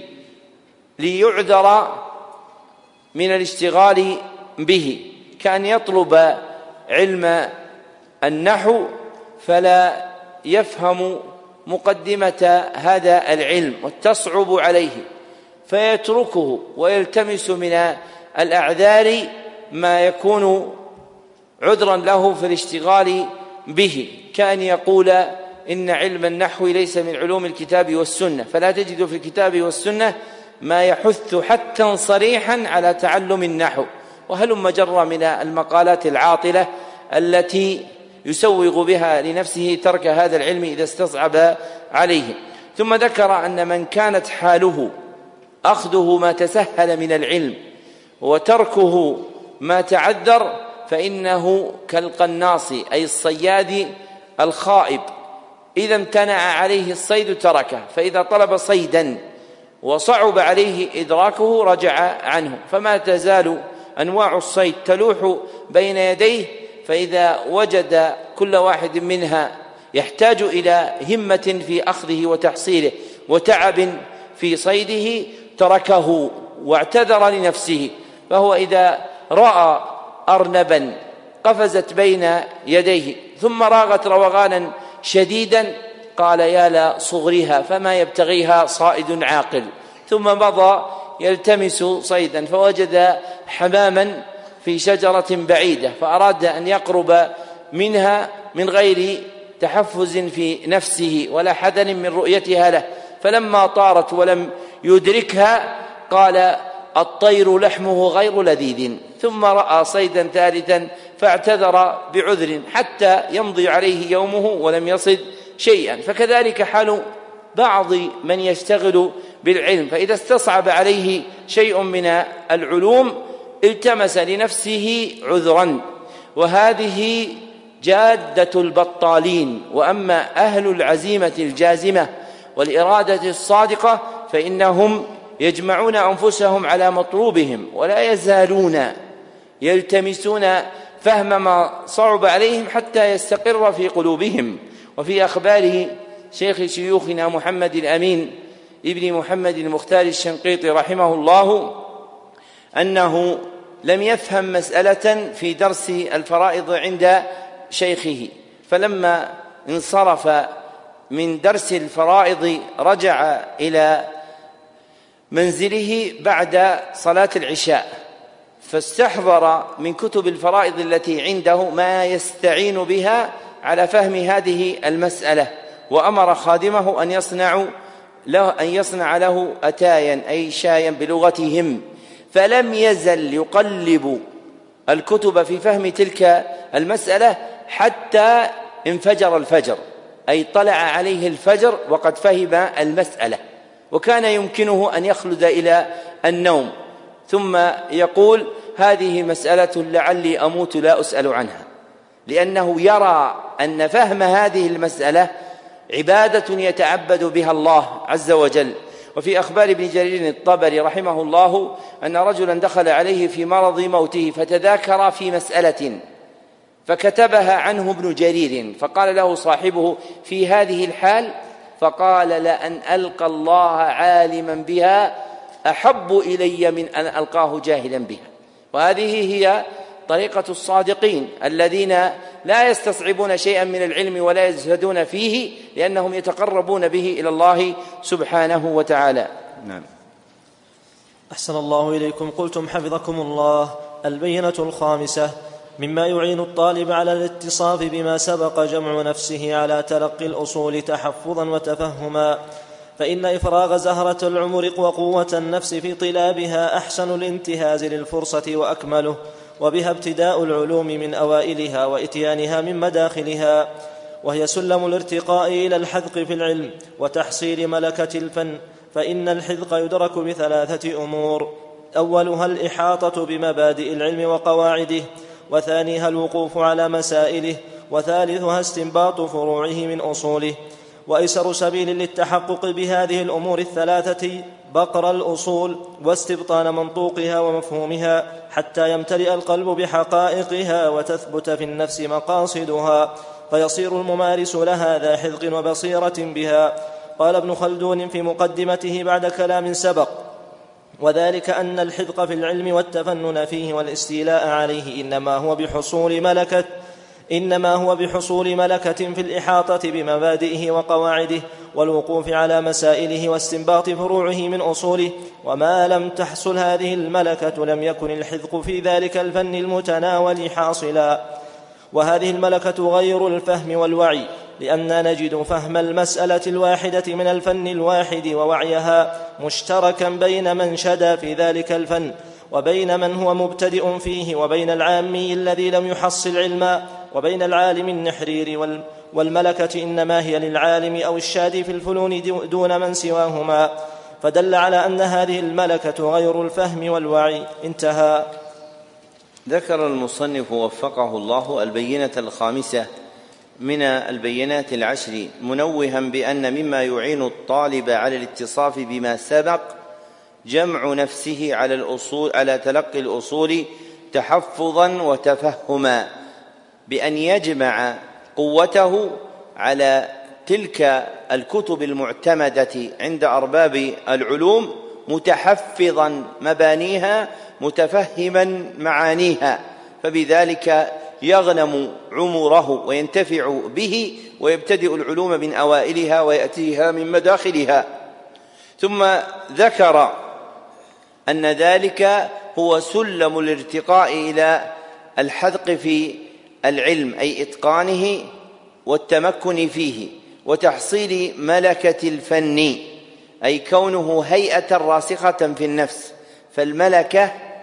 ليعذر من الاشتغال به، كان يطلب علم النحو فلا يفهم مقدمة هذا العلم وتصعب عليه فيتركه ويلتمس من الأعذار ما يكون عذرا له في الاشتغال به، كأن يقول إن علم النحو ليس من علوم الكتاب والسنة، فلا تجد في الكتاب والسنة ما يحث حتى صريحا على تعلم النحو، وهلم جرى من المقالات العاطلة التي يسوغ بها لنفسه ترك هذا العلم إذا استصعب عليه. ثم ذكر أن من كانت حاله أخذه ما تسهل من العلم وتركه ما تعذر فإنه كالقناص أي الصياد الخائب، إذا امتنع عليه الصيد تركه، فإذا طلب صيدا وصعب عليه إدراكه رجع عنه، فما تزال أنواع الصيد تلوح بين يديه، فإذا وجد كل واحد منها يحتاج إلى همة في أخذه وتحصيله وتعب في صيده تركه واعتذر لنفسه. فهو إذا رأى أرنبا قفزت بين يديه ثم راغت روغانا شديدا قال: يا لصغرها فما يبتغيها صائد عاقل، ثم مضى يلتمس صيدا فوجد حماما في شجرة بعيدة فأراد أن يقرب منها من غير تحفز في نفسه ولا حذر من رؤيتها له، فلما طارت ولم يدركها قال: الطير لحمه غير لذيذ، ثم رأى صيدا ثالثا فاعتذر بعذر حتى يمضي عليه يومه ولم يصد شيئا. فكذلك حال بعض من يشتغل بالعلم، فإذا استصعب عليه شيء من العلوم التمس لنفسه عذرا، وهذه جادة البطالين. وأما أهل العزيمة الجازمة والإرادة الصادقة فإنهم يجمعون أنفسهم على مطلوبهم ولا يزالون يلتمسون فهم ما صعب عليهم حتى يستقر في قلوبهم. وفي أخبار شيخ شيوخنا محمد الأمين ابن محمد المختار الشنقيطي رحمه الله أنه لم يفهم مسألة في درس الفرائض عند شيخه، فلما انصرف من درس الفرائض رجع إلى منزله بعد صلاة العشاء، فاستحضر من كتب الفرائض التي عنده ما يستعين بها على فهم هذه المسألة، وأمر خادمه أن يصنع له أتايا أي شايا بلغتهم، فلم يزل يقلب الكتب في فهم تلك المسألة حتى انفجر الفجر، أي طلع عليه الفجر وقد فهم المسألة، وكان يمكنه أن يخلد إلى النوم ثم يقول هذه مسألة لعلي أموت لا أسأل عنها، لأنه يرى أن فهم هذه المسألة عبادة يتعبد بها الله عز وجل. وفي أخبار ابن جرير الطبري رحمه الله أن رجلا دخل عليه في مرض موته فتذاكر في مسألة فكتبها عنه ابن جرير، فقال له صاحبه في هذه الحال، فقال لأن ألقى الله عالما بها أحب إلي من أن ألقاه جاهلا بها. وهذه هي طريقة الصادقين الذين لا يستصعبون شيئا من العلم ولا يزهدون فيه، لأنهم يتقربون به إلى الله سبحانه وتعالى. نعم. أحسن الله إليكم. قلتم حفظكم الله: البينة الخامسة: مما يعين الطالب على الاتصاف بما سبق جمع نفسه على تلقي الأصول تحفظا وتفهما، فإن إفراغ زهرة العمر وقوة النفس في طلابها أحسن الانتهاز للفرصة وأكمله، وبها ابتداء العلوم من أوائلها وإتيانها من مداخلها، وهي سلم الارتقاء إلى الحذق في العلم وتحصيل ملكة الفن. فإن الحذق يدرك بثلاثة أمور: أولها الإحاطة بمبادئ العلم وقواعده، وثانيها الوقوف على مسائله، وثالثها استنباط فروعه من أصوله. وأيسر سبيل للتحقق بهذه الأمور الثلاثة بقر الأصول واستبطان منطوقها ومفهومها حتى يمتلئ القلب بحقائقها وتثبت في النفس مقاصدها، فيصير الممارس لها ذا حذق وبصيرة بها. قال ابن خلدون في مقدمته بعد كلام سبق: وذلك أن الحذق في العلم والتفنن فيه والاستيلاء عليه إنما هو بحصول ملكة في الإحاطة بمبادئه وقواعده والوقوف على مسائله واستنباط فروعه من أصوله. وما لم تحصل هذه الملكة لم يكن الحذق في ذلك الفن المتناول حاصلا. وهذه الملكة غير الفهم والوعي، لأننا نجد فهم المسألة الواحدة من الفن الواحد ووعيها مشتركا بين من شدا في ذلك الفن وبين من هو مبتدئ فيه، وبين العامي الذي لم يحصل علما، وبين العالم النحرير. والملكة إنما هي للعالم أو الشادي في الفنون دون من سواهما، فدل على أن هذه الملكة غير الفهم والوعي. انتهى. ذكر المصنف وفقه الله البينة الخامسة من البينات العشر، منوها بأن مما يعين الطالب على الاتصاف بما سبق جمع نفسه على تلقي الأصول تحفظا وتفهما، بأن يجمع قوته على تلك الكتب المعتمدة عند أرباب العلوم، متحفظا مبانيها متفهما معانيها، فبذلك يغنم عمره وينتفع به ويبتدئ العلوم من أوائلها ويأتيها من مداخلها. ثم ذكر أن ذلك هو سلم الارتقاء إلى الحذق في العلم، أي إتقانه والتمكن فيه وتحصيل ملكة الفن، أي كونه هيئة راسخة في النفس. فالملكة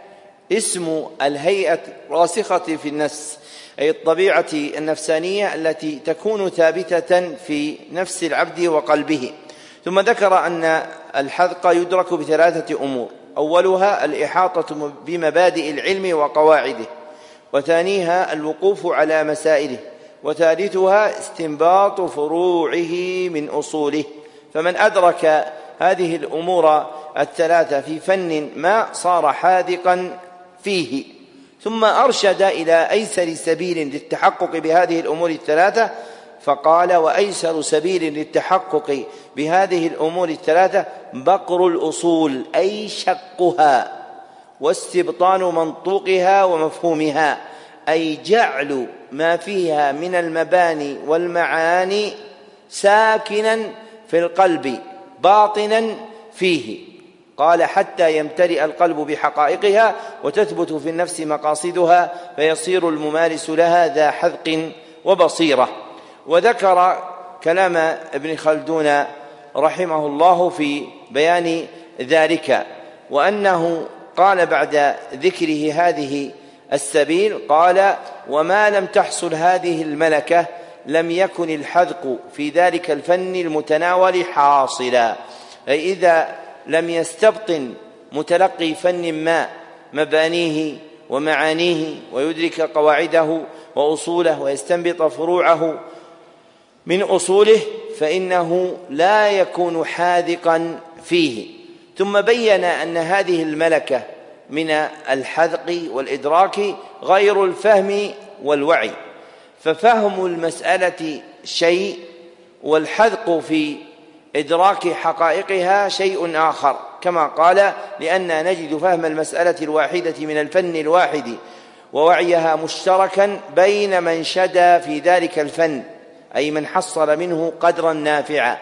اسم الهيئة الراسخة في النفس، أي الطبيعة النفسانية التي تكون ثابتة في نفس العبد وقلبه. ثم ذكر أن الحذق يدرك بثلاثة أمور: أولها الإحاطة بمبادئ العلم وقواعده، وثانيها الوقوف على مسائله، وثالثها استنباط فروعه من أصوله. فمن أدرك هذه الأمور الثلاثة في فن ما صار حاذقا فيه. ثم أرشد إلى أيسر سبيل للتحقق بهذه الأمور الثلاثة فقال: وأيسر سبيل للتحقق بهذه الأمور الثلاثة بقر الأصول، أي شقها، واستبطان منطوقها ومفهومها، أي جعل ما فيها من المباني والمعاني ساكنا في القلب باطنا فيه. قال: حتى يمتلئ القلب بحقائقها وتثبت في النفس مقاصدها، فيصير الممارس لها ذا حذق وبصيرة. وذكر كلام ابن خلدون رحمه الله في بيان ذلك، وأنه قال بعد ذكره هذه السبيل قال: وما لم تحصل هذه الملكة لم يكن الحذق في ذلك الفن المتناول حاصلا. أي إذا لم يستبطن متلقي فن ما مبانيه ومعانيه ويدرك قواعده وأصوله ويستنبط فروعه من أصوله فإنه لا يكون حاذقا فيه. ثم بين أن هذه الملكة من الحذق والإدراك غير الفهم والوعي، ففهم المسألة شيء، والحذق في إدراك حقائقها شيء آخر، كما قال: لأننا نجد فهم المسألة الواحدة من الفن الواحد ووعيها مشتركا بين من شدا في ذلك الفن، أي من حصل منه قدرا نافعا،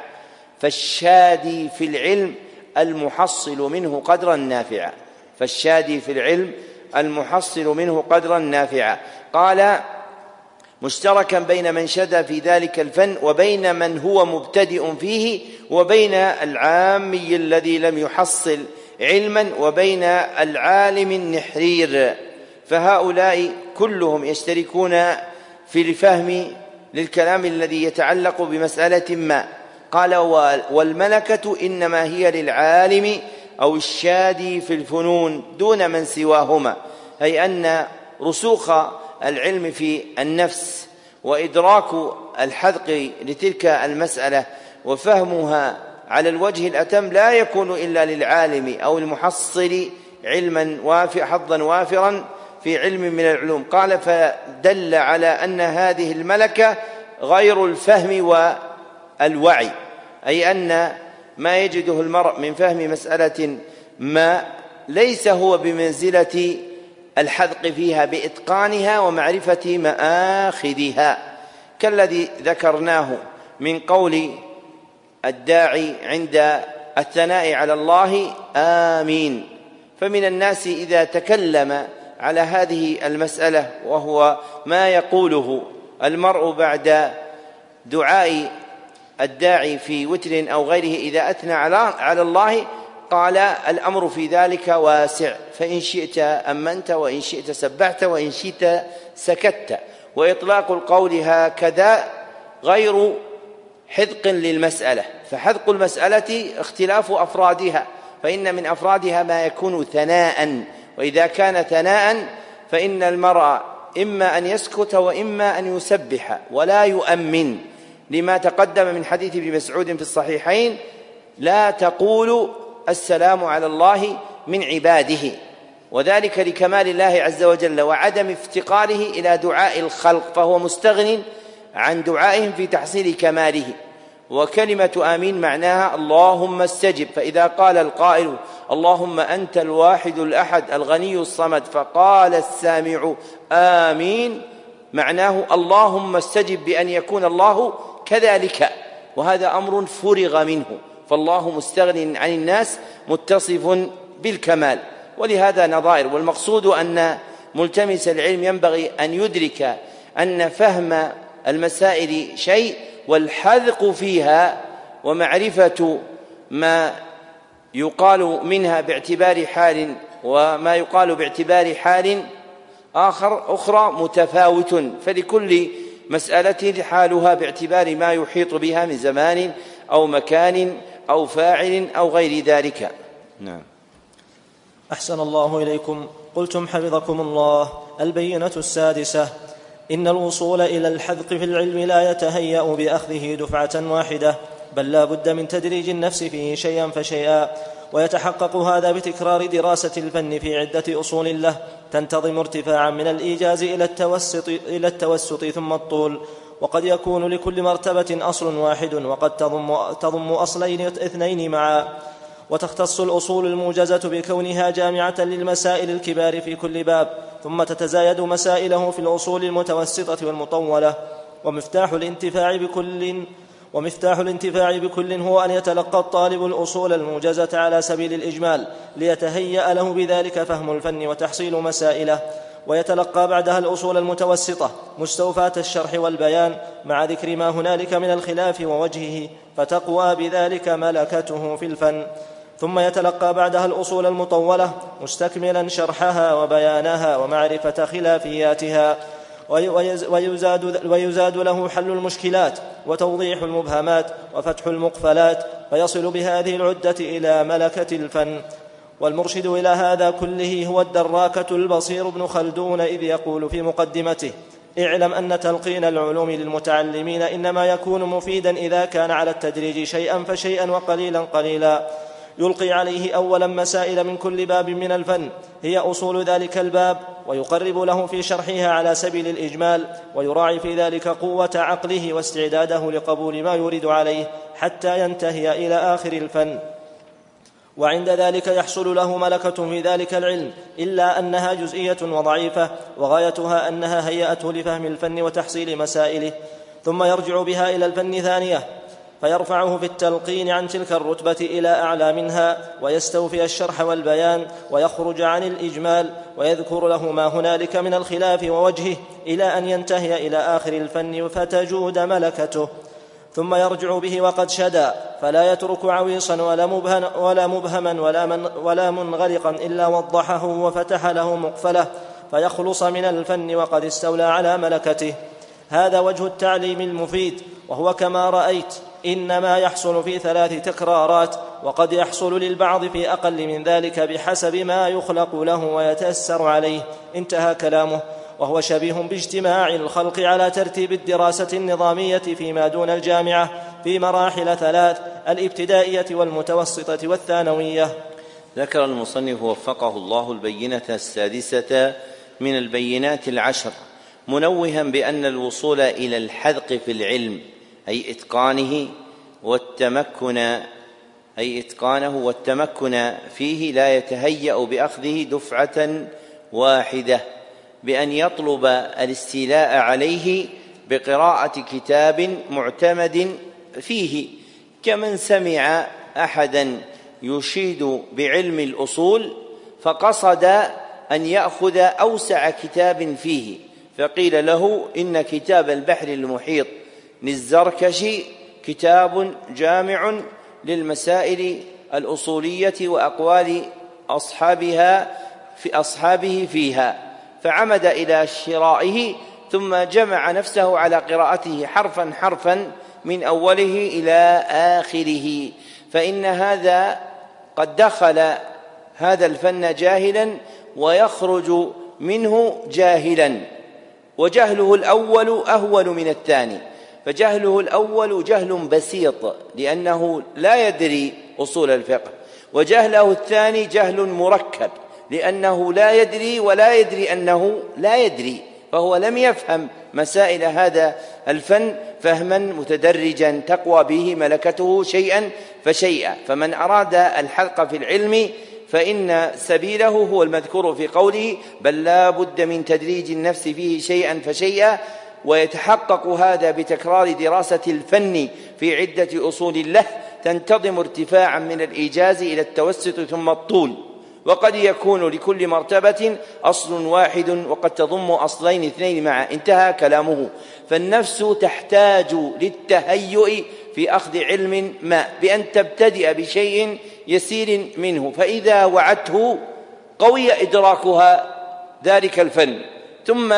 فالشادي في العلم المحصل منه قدرا نافعا، فالشادي في العلم المحصل منه قدرا نافعا. قال: مشتركا بين من شدا في ذلك الفن وبين من هو مبتدئ فيه، وبين العامي الذي لم يحصل علما، وبين العالم النحرير، فهؤلاء كلهم يشتركون في الفهم للكلام الذي يتعلق بمسألة ما. قال: والملكة إنما هي للعالم أو الشادي في الفنون دون من سواهما، أي أن رسوخ العلم في النفس وإدراك الحذق لتلك المسألة وفهمها على الوجه الأتم لا يكون إلا للعالم أو المحصل علما حظا وافرا في علم من العلوم. قال: فدل على أن هذه الملكة غير الفهم والوعي، أي أن ما يجده المرء من فهم مسألة ما ليس هو بمنزلة الحذق فيها بإتقانها ومعرفة مآخذها، كالذي ذكرناه من قول الداعي عند الثناء على الله: آمين. فمن الناس إذا تكلم على هذه المسألة، وهو ما يقوله المرء بعد دعاء الداعي في وتر أو غيره إذا أثنى على الله، قال: الأمر في ذلك واسع، فإن شئت أمنت، وإن شئت سبحت، وإن شئت سكت. وإطلاق القول هكذا غير حذق للمسألة، فحذق المسألة اختلاف أفرادها، فإن من أفرادها ما يكون ثناء، وإذا كان ثناء فإن المرء إما أن يسكت وإما أن يسبح ولا يؤمن، لما تقدم من حديث ابن مسعود في الصحيحين: لا تقولوا السلام على الله من عباده، وذلك لكمال الله عز وجل وعدم افتقاره إلى دعاء الخلق، فهو مستغن عن دعائهم في تحصيل كماله. وكلمة آمين معناها اللهم استجب، فإذا قال القائل اللهم أنت الواحد الأحد الغني الصمد فقال السامع آمين، معناه اللهم استجب بأن يكون الله كذلك، وهذا أمر فرغ منه، فالله مستغن عن الناس متصف بالكمال، ولهذا نظائر. والمقصود أن ملتمس العلم ينبغي أن يدرك أن فهم المسائل شيء، والحذق فيها ومعرفة ما يقال منها باعتبار حال وما يقال باعتبار حال أخرى متفاوت، فلكل مسألة حالها باعتبار ما يحيط بها من زمان أو مكان أو فاعل أو غير ذلك. نعم. أحسن الله إليكم. قلتم حفظكم الله: البينة السادسة: إن الوصول إلى الحذق في العلم لا يتهيأ بأخذه دفعة واحدة، بل لا بد من تدريج النفس فيه شيئا فشيئا، ويتحقق هذا بتكرار دراسة الفن في عدة أصول له، تنتظم ارتفاعا من الإيجاز إلى التوسط ثم الطول. وقد يكون لكل مرتبة أصل واحد، وقد تضم أصلين اثنين معا. وتختص الأصول الموجزة بكونها جامعة للمسائل الكبار في كل باب، ثم تتزايد مسائله في الأصول المتوسطة والمطولة. ومفتاح الانتفاع بكل هو أن يتلقى الطالب الأصول الموجزة على سبيل الإجمال، ليتهيأ له بذلك فهم الفن وتحصيل مسائله، ويتلقى بعدها الأصول المتوسطة مستوفاة الشرح والبيان، مع ذكر ما هنالك من الخلاف ووجهه، فتقوى بذلك ملكته في الفن. ثم يتلقى بعدها الأصول المطولة مستكملا شرحها وبيانها ومعرفة خلافياتها، ويزاد له حل المشكلات وتوضيح المبهمات وفتح المقفلات، فيصل بهذه العدة إلى ملكة الفن. والمرشد إلى هذا كله هو الدراكة البصير ابن خلدون، إذ يقول في مقدمته: اعلم أن تلقين العلوم للمتعلمين إنما يكون مفيدا إذا كان على التدريج شيئا فشيئا وقليلا قليلا، يلقي عليه أولا مسائل من كل باب من الفن هي أصول ذلك الباب، ويقرب له في شرحها على سبيل الإجمال، ويراعي في ذلك قوة عقله واستعداده لقبول ما يريد عليه حتى ينتهي إلى آخر الفن. وعند ذلك يحصل له ملكة في ذلك العلم، إلا أنها جزئية وضعيفة، وغايتها أنها هيئته لفهم الفن وتحصيل مسائله، ثم يرجع بها إلى الفن ثانية، فيرفعه في التلقين عن تلك الرتبة إلى أعلى منها، ويستوفي الشرح والبيان، ويخرج عن الإجمال، ويذكر له ما هنالك من الخلاف ووجهه، إلى أن ينتهي إلى آخر الفن فتجود ملكته. ثم يرجع به وقد شدا، فلا يترك عويصا ولا مبهما ولا منغلقا إلا وضحه وفتح له مقفله، فيخلص من الفن وقد استولى على ملكته. هذا وجه التعليم المفيد، وهو كما رأيت إنما يحصل في 3 تكرارات، وقد يحصل للبعض في أقل من ذلك بحسب ما يخلق له ويتأثر عليه. انتهى كلامه. وهو شبيه باجتماع الخلق على ترتيب الدراسة النظامية فيما دون الجامعة في مراحل 3: الابتدائية والمتوسطة والثانوية. ذكر المصنف وفقه الله البينة السادسة من البينات 10، منوها بأن الوصول إلى الحذق في العلم أي إتقانه والتمكن فيه لا يتهيأ بأخذه دفعة واحدة، بأن يطلب الاستيلاء عليه بقراءة كتاب معتمد فيه، كمن سمع أحدا يشيد بعلم الأصول فقصد أن يأخذ أوسع كتاب فيه، فقيل له إن كتاب البحر المحيط للزركشي كتاب جامع للمسائل الأصولية وأقوال أصحابه فيها، فعمد إلى شرائه، ثم جمع نفسه على قراءته حرفا حرفا من أوله إلى آخره، فإن هذا قد دخل هذا الفن جاهلا ويخرج منه جاهلا، وجهله الأول أهون من الثاني، فجهله الأول جهل بسيط لأنه لا يدري أصول الفقه، وجهله الثاني جهل مركب لأنه لا يدري ولا يدري أنه لا يدري، فهو لم يفهم مسائل هذا الفن فهما متدرجا تقوى به ملكته شيئا فشيئا. فمن أراد الحلق في العلم فإن سبيله هو المذكور في قوله: بل لا بد من تدريج النفس فيه شيئا فشيئا، ويتحقق هذا بتكرار دراسة الفن في عدة أصول له، تنتظم ارتفاعا من الإيجاز إلى التوسط ثم الطول، وقد يكون لكل مرتبة أصل واحد وقد تضم أصلين اثنين معا. انتهى كلامه. فالنفس تحتاج للتهيؤ في أخذ علم ما بأن تبتدئ بشيء يسير منه، فإذا وعته قوي إدراكها ذلك الفن، ثم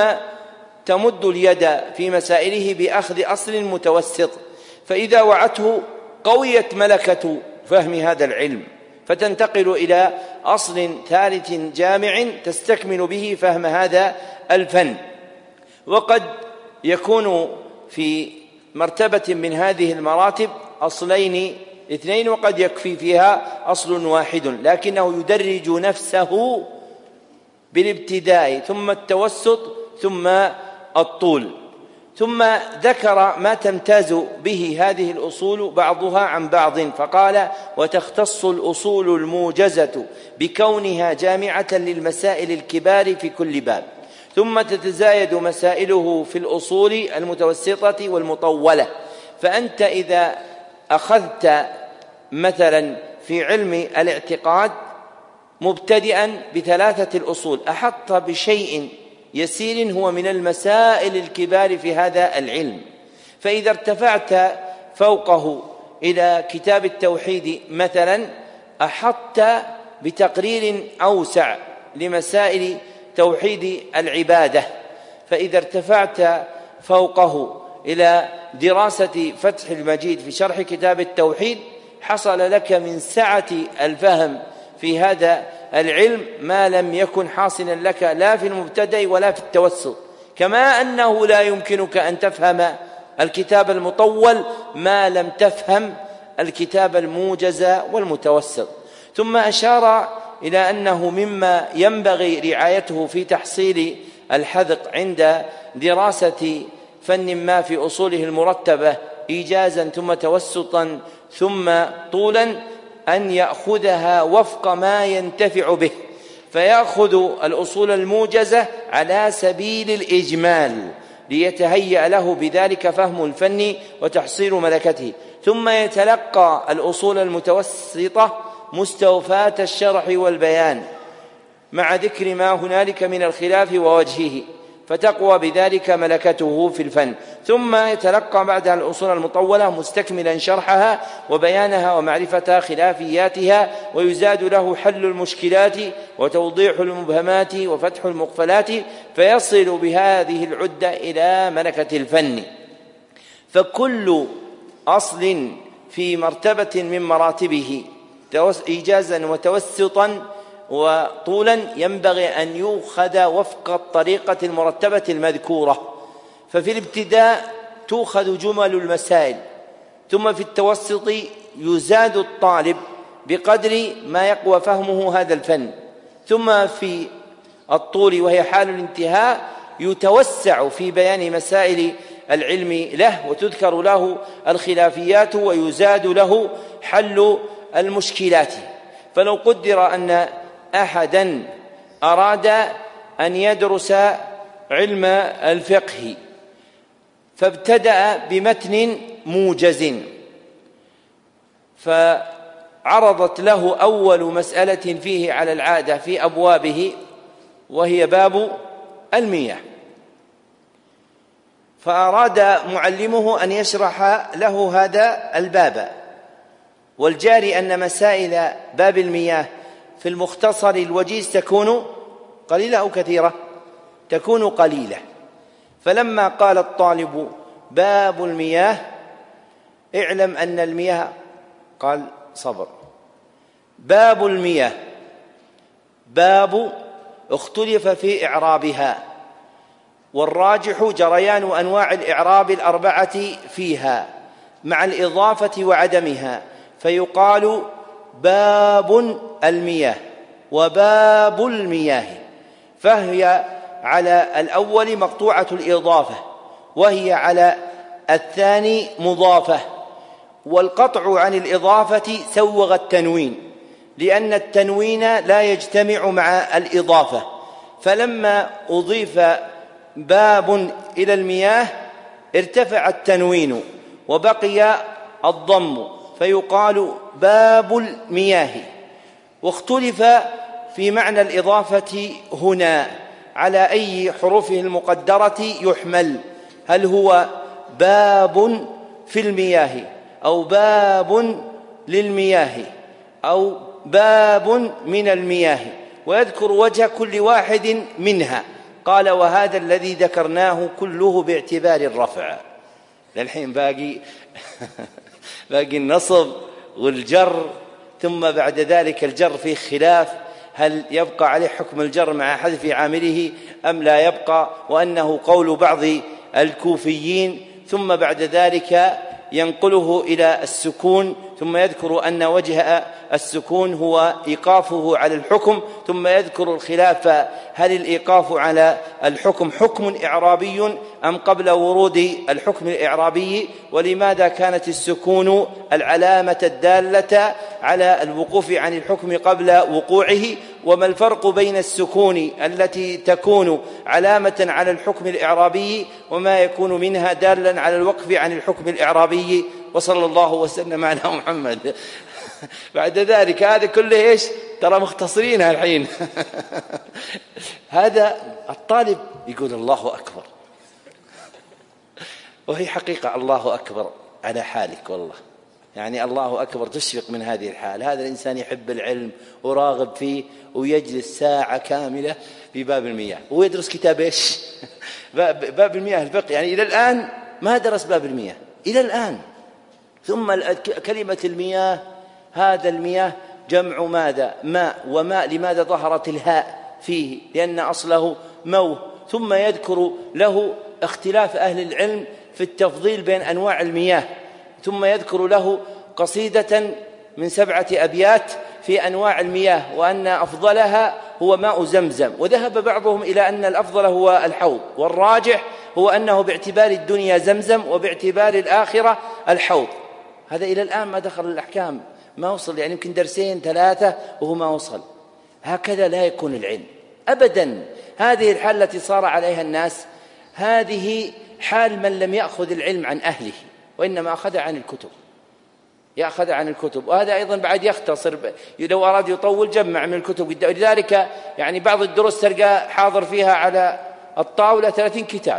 تمد اليد في مسائله بأخذ أصل متوسط، فإذا وعته قويت ملكة فهم هذا العلم، فتنتقل إلى أصل ثالث جامع تستكمل به فهم هذا الفن. وقد يكون في مرتبة من هذه المراتب أصلين اثنين، وقد يكفي فيها أصل واحد، لكنه يدرج نفسه بالابتداء ثم التوسط ثم الطول. ثم ذكر ما تمتاز به هذه الأصول بعضها عن بعض، فقال: وتختص الأصول الموجزة بكونها جامعة للمسائل الكبار في كل باب، ثم تتزايد مسائله في الأصول المتوسطة والمطولة. فأنت إذا أخذت مثلا في علم الاعتقاد مبتدئا بثلاثة الأصول، أحط بشيء يسير هو من المسائل الكبار في هذا العلم، فإذا ارتفعت فوقه إلى كتاب التوحيد مثلا أحط بتقرير أوسع لمسائل توحيد العبادة، فإذا ارتفعت فوقه إلى دراسة فتح المجيد في شرح كتاب التوحيد حصل لك من سعة الفهم في هذا العلم ما لم يكن حاصلا لك لا في المبتدأ ولا في التوسط، كما أنه لا يمكنك أن تفهم الكتاب المطول ما لم تفهم الكتاب الموجز والمتوسط. ثم أشار إلى أنه مما ينبغي رعايته في تحصيل الحذق عند دراسة فن ما في أصوله المرتبة إيجازا ثم توسطا ثم طولا أن يأخذها وفق ما ينتفع به، فيأخذ الأصول الموجزة على سبيل الإجمال ليتهيأ له بذلك فهم الفن وتحصيل ملكته، ثم يتلقى الأصول المتوسطة مستوفاة الشرح والبيان مع ذكر ما هنالك من الخلاف ووجهه، فتقوى بذلك ملكته في الفن، ثم يتلقى بعدها الأصول المطولة مستكملا شرحها وبيانها ومعرفة خلافياتها، ويزاد له حل المشكلات وتوضيح المبهمات وفتح المقفلات، فيصل بهذه العدة إلى ملكة الفن. فكل أصل في مرتبة من مراتبه إيجازا وتوسطا وطولا ينبغي أن يؤخذ وفق الطريقة المرتبة المذكورة. ففي الابتداء تؤخذ جمل المسائل، ثم في التوسط يزاد الطالب بقدر ما يقوى فهمه هذا الفن، ثم في الطول وهي حال الانتهاء يتوسع في بيان مسائل العلم له وتذكر له الخلافيات ويزاد له حل المشكلات. فلو قدر أن أحدا أراد أن يدرس علم الفقه فابتدأ بمتن موجز، فعرضت له أول مسألة فيه على العادة في أبوابه وهي باب المياه، فأراد معلمه أن يشرح له هذا الباب، والجاري أن مسائل باب المياه في المختصر الوجيز تكون قليلة أو كثيرة؟ تكون قليلة. فلما قال الطالب باب المياه اعلم أن المياه، قال صبر، باب المياه باب اختلف في إعرابها، والراجح جريان أنواع الإعراب الأربعة فيها مع الإضافة وعدمها، فيقال باب المياه وباب المياه، فهي على الأول مقطوعة الإضافة وهي على الثاني مضافة، والقطع عن الإضافة سوغ التنوين لأن التنوين لا يجتمع مع الإضافة، فلما أضيف باب إلى المياه ارتفع التنوين وبقي الضم فيقال باب المياه. واختلف في معنى الإضافة هنا على أي حروفه المقدرة يحمل، هل هو باب في المياه أو باب للمياه أو باب من المياه، ويذكر وجه كل واحد منها. قال وهذا الذي ذكرناه كله باعتبار الرفع. للحين باقي باقي النصب والجر، ثم بعد ذلك الجر فيه خلاف، هل يبقى عليه حكم الجر مع حذف عامله أم لا يبقى، وأنه قول بعض الكوفيين. ثم بعد ذلك ينقله إلى السكون، ثم يذكر أن وجه السكون هو إيقافه على الحكم، ثم يذكر الخلاف هل الإيقاف على الحكم حكم إعرابي أم قبل ورود الحكم الإعرابي، ولماذا كانت السكون العلامة الدالة على الوقوف عن الحكم قبل وقوعه، وما الفرق بين السكون التي تكون علامة على الحكم الإعرابي وما يكون منها دالا على الوقف عن الحكم الإعرابي. وصلى الله وسلم على محمد. بعد ذلك هذا كله إيش؟ ترى مختصرينها الحين. هذا الطالب يقول الله أكبر، وهي حقيقة الله أكبر على حالك والله، يعني الله أكبر تشفق من هذه الحال. هذا الإنسان يحب العلم وراغب فيه ويجلس ساعة كاملة في باب المياه ويدرس كتاب إيش؟ باب المياه الفقه، يعني إلى الآن ما درس باب المياه إلى الآن. ثم كلمة المياه، هذا المياه جمع ماذا؟ ماء، وماء لماذا ظهرت الهاء فيه؟ لأن أصله موه. ثم يذكر له اختلاف أهل العلم في التفضيل بين أنواع المياه، ثم يذكر له قصيدة من 7 أبيات في أنواع المياه، وأن أفضلها هو ماء زمزم، وذهب بعضهم إلى أن الأفضل هو الحوض، والراجح هو أنه باعتبار الدنيا زمزم وباعتبار الآخرة الحوض. هذا إلى الآن ما دخل الأحكام، ما وصل، يعني يمكن 2 3 وهو ما وصل. هكذا لا يكون العلم أبدا. هذه الحال التي صار عليها الناس، هذه حال من لم يأخذ العلم عن أهله، وإنما أخذ عن الكتب، يأخذ عن الكتب. وهذا أيضا بعد يختصر، لو أراد يطول جمع من الكتب. لذلك يعني بعض الدروس تلقى حاضر فيها على الطاولة 30 كتاب.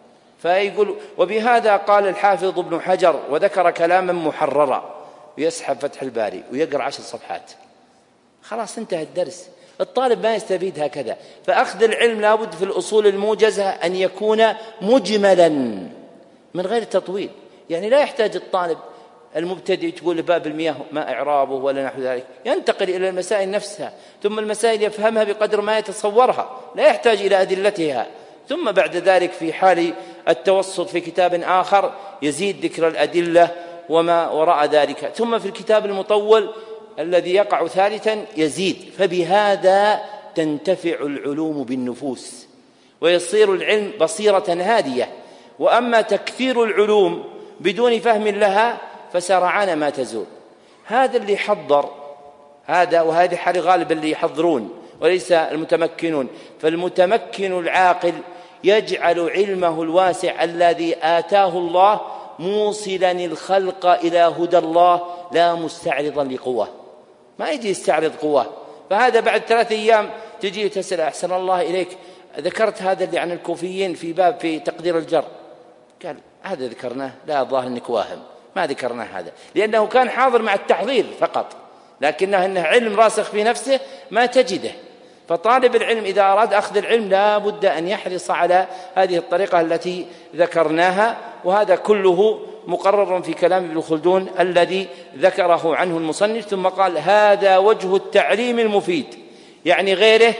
فيقول وبهذا قال الحافظ ابن حجر، وذكر كلاما محررا، ويسحب فتح الباري ويقرأ 10 صفحات، خلاص انتهى الدرس. الطالب ما يستفيد هكذا. فأخذ العلم لابد في الأصول الموجزة أن يكون مجملا من غير تطويل. يعني لا يحتاج الطالب المبتدئ تقول باب المياه ما إعرابه ولا نحو ذلك، ينتقل إلى المسائل نفسها، ثم المسائل يفهمها بقدر ما يتصورها، لا يحتاج إلى أدلتها. ثم بعد ذلك في حال التوسط في كتاب آخر يزيد ذكر الأدلة وما وراء ذلك. ثم في الكتاب المطول الذي يقع ثالثا يزيد. فبهذا تنتفع العلوم بالنفوس ويصير العلم بصيرة هادية. وأما تكثير العلوم بدون فهم لها فسرعان ما تزول. هذا اللي حضر هذا، وهذه حال غالبا اللي يحضرون وليس المتمكنون. فالمتمكن العاقل يجعل علمه الواسع الذي آتاه الله موصلا الخلق إلى هدى الله، لا مستعرضا لقوة. ما يجي يستعرض قوة. فهذا بعد 3 أيام تجي تسأل أحسن الله إليك، ذكرت هذا اللي عن الكوفيين في باب في تقدير الجر، قال هذا ذكرناه، لا الظاهر أنك واهم، ما ذكرناه هذا، لأنه كان حاضر مع التحضير فقط، لكنه إنه علم راسخ في نفسه ما تجده. فطالب العلم إذا أراد أخذ العلم لا بد أن يحرص على هذه الطريقة التي ذكرناها. وهذا كله مقرر في كلام ابن خلدون الذي ذكره عنه المصنف. ثم قال هذا وجه التعليم المفيد، يعني غيره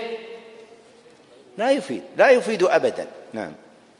لا يفيد أبدا. نعم.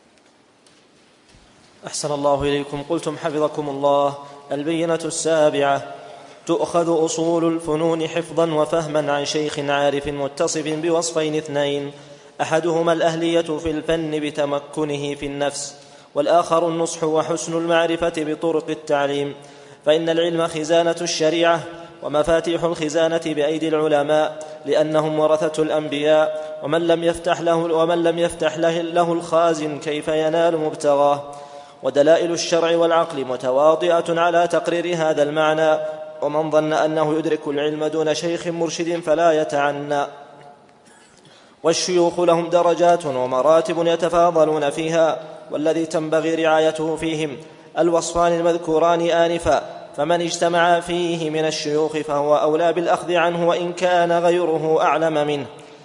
أحسن الله إليكم. قلتم حفظكم الله: البينة السابعة: تؤخذ أصول الفنون حفظا وفهما عن شيخ عارف متصف بوصفين 2: أحدهما الأهلية في الفن بتمكنه في النفس، والآخر النصح وحسن المعرفة بطرق التعليم. فإن العلم خزانة الشريعة، ومفاتيح الخزانة بأيدي العلماء، لأنهم ورثة الأنبياء، ومن لم يفتح له الخازن كيف ينال مبتغاه. ودلائل الشرع والعقل متواطئة على تقرير هذا المعنى، ومن ظن أنه يدرك العلم دون شيخ مرشد فلا يتعنى. والشيوخ لهم درجات ومراتب يتفاضلون فيها، والذي تنبغي رعايته فيهم الوصفان المذكوران آنفا، فمن اجتمع فيه من الشيوخ فهو أولى بالأخذ عنه وإن كان غيره أعلم منه.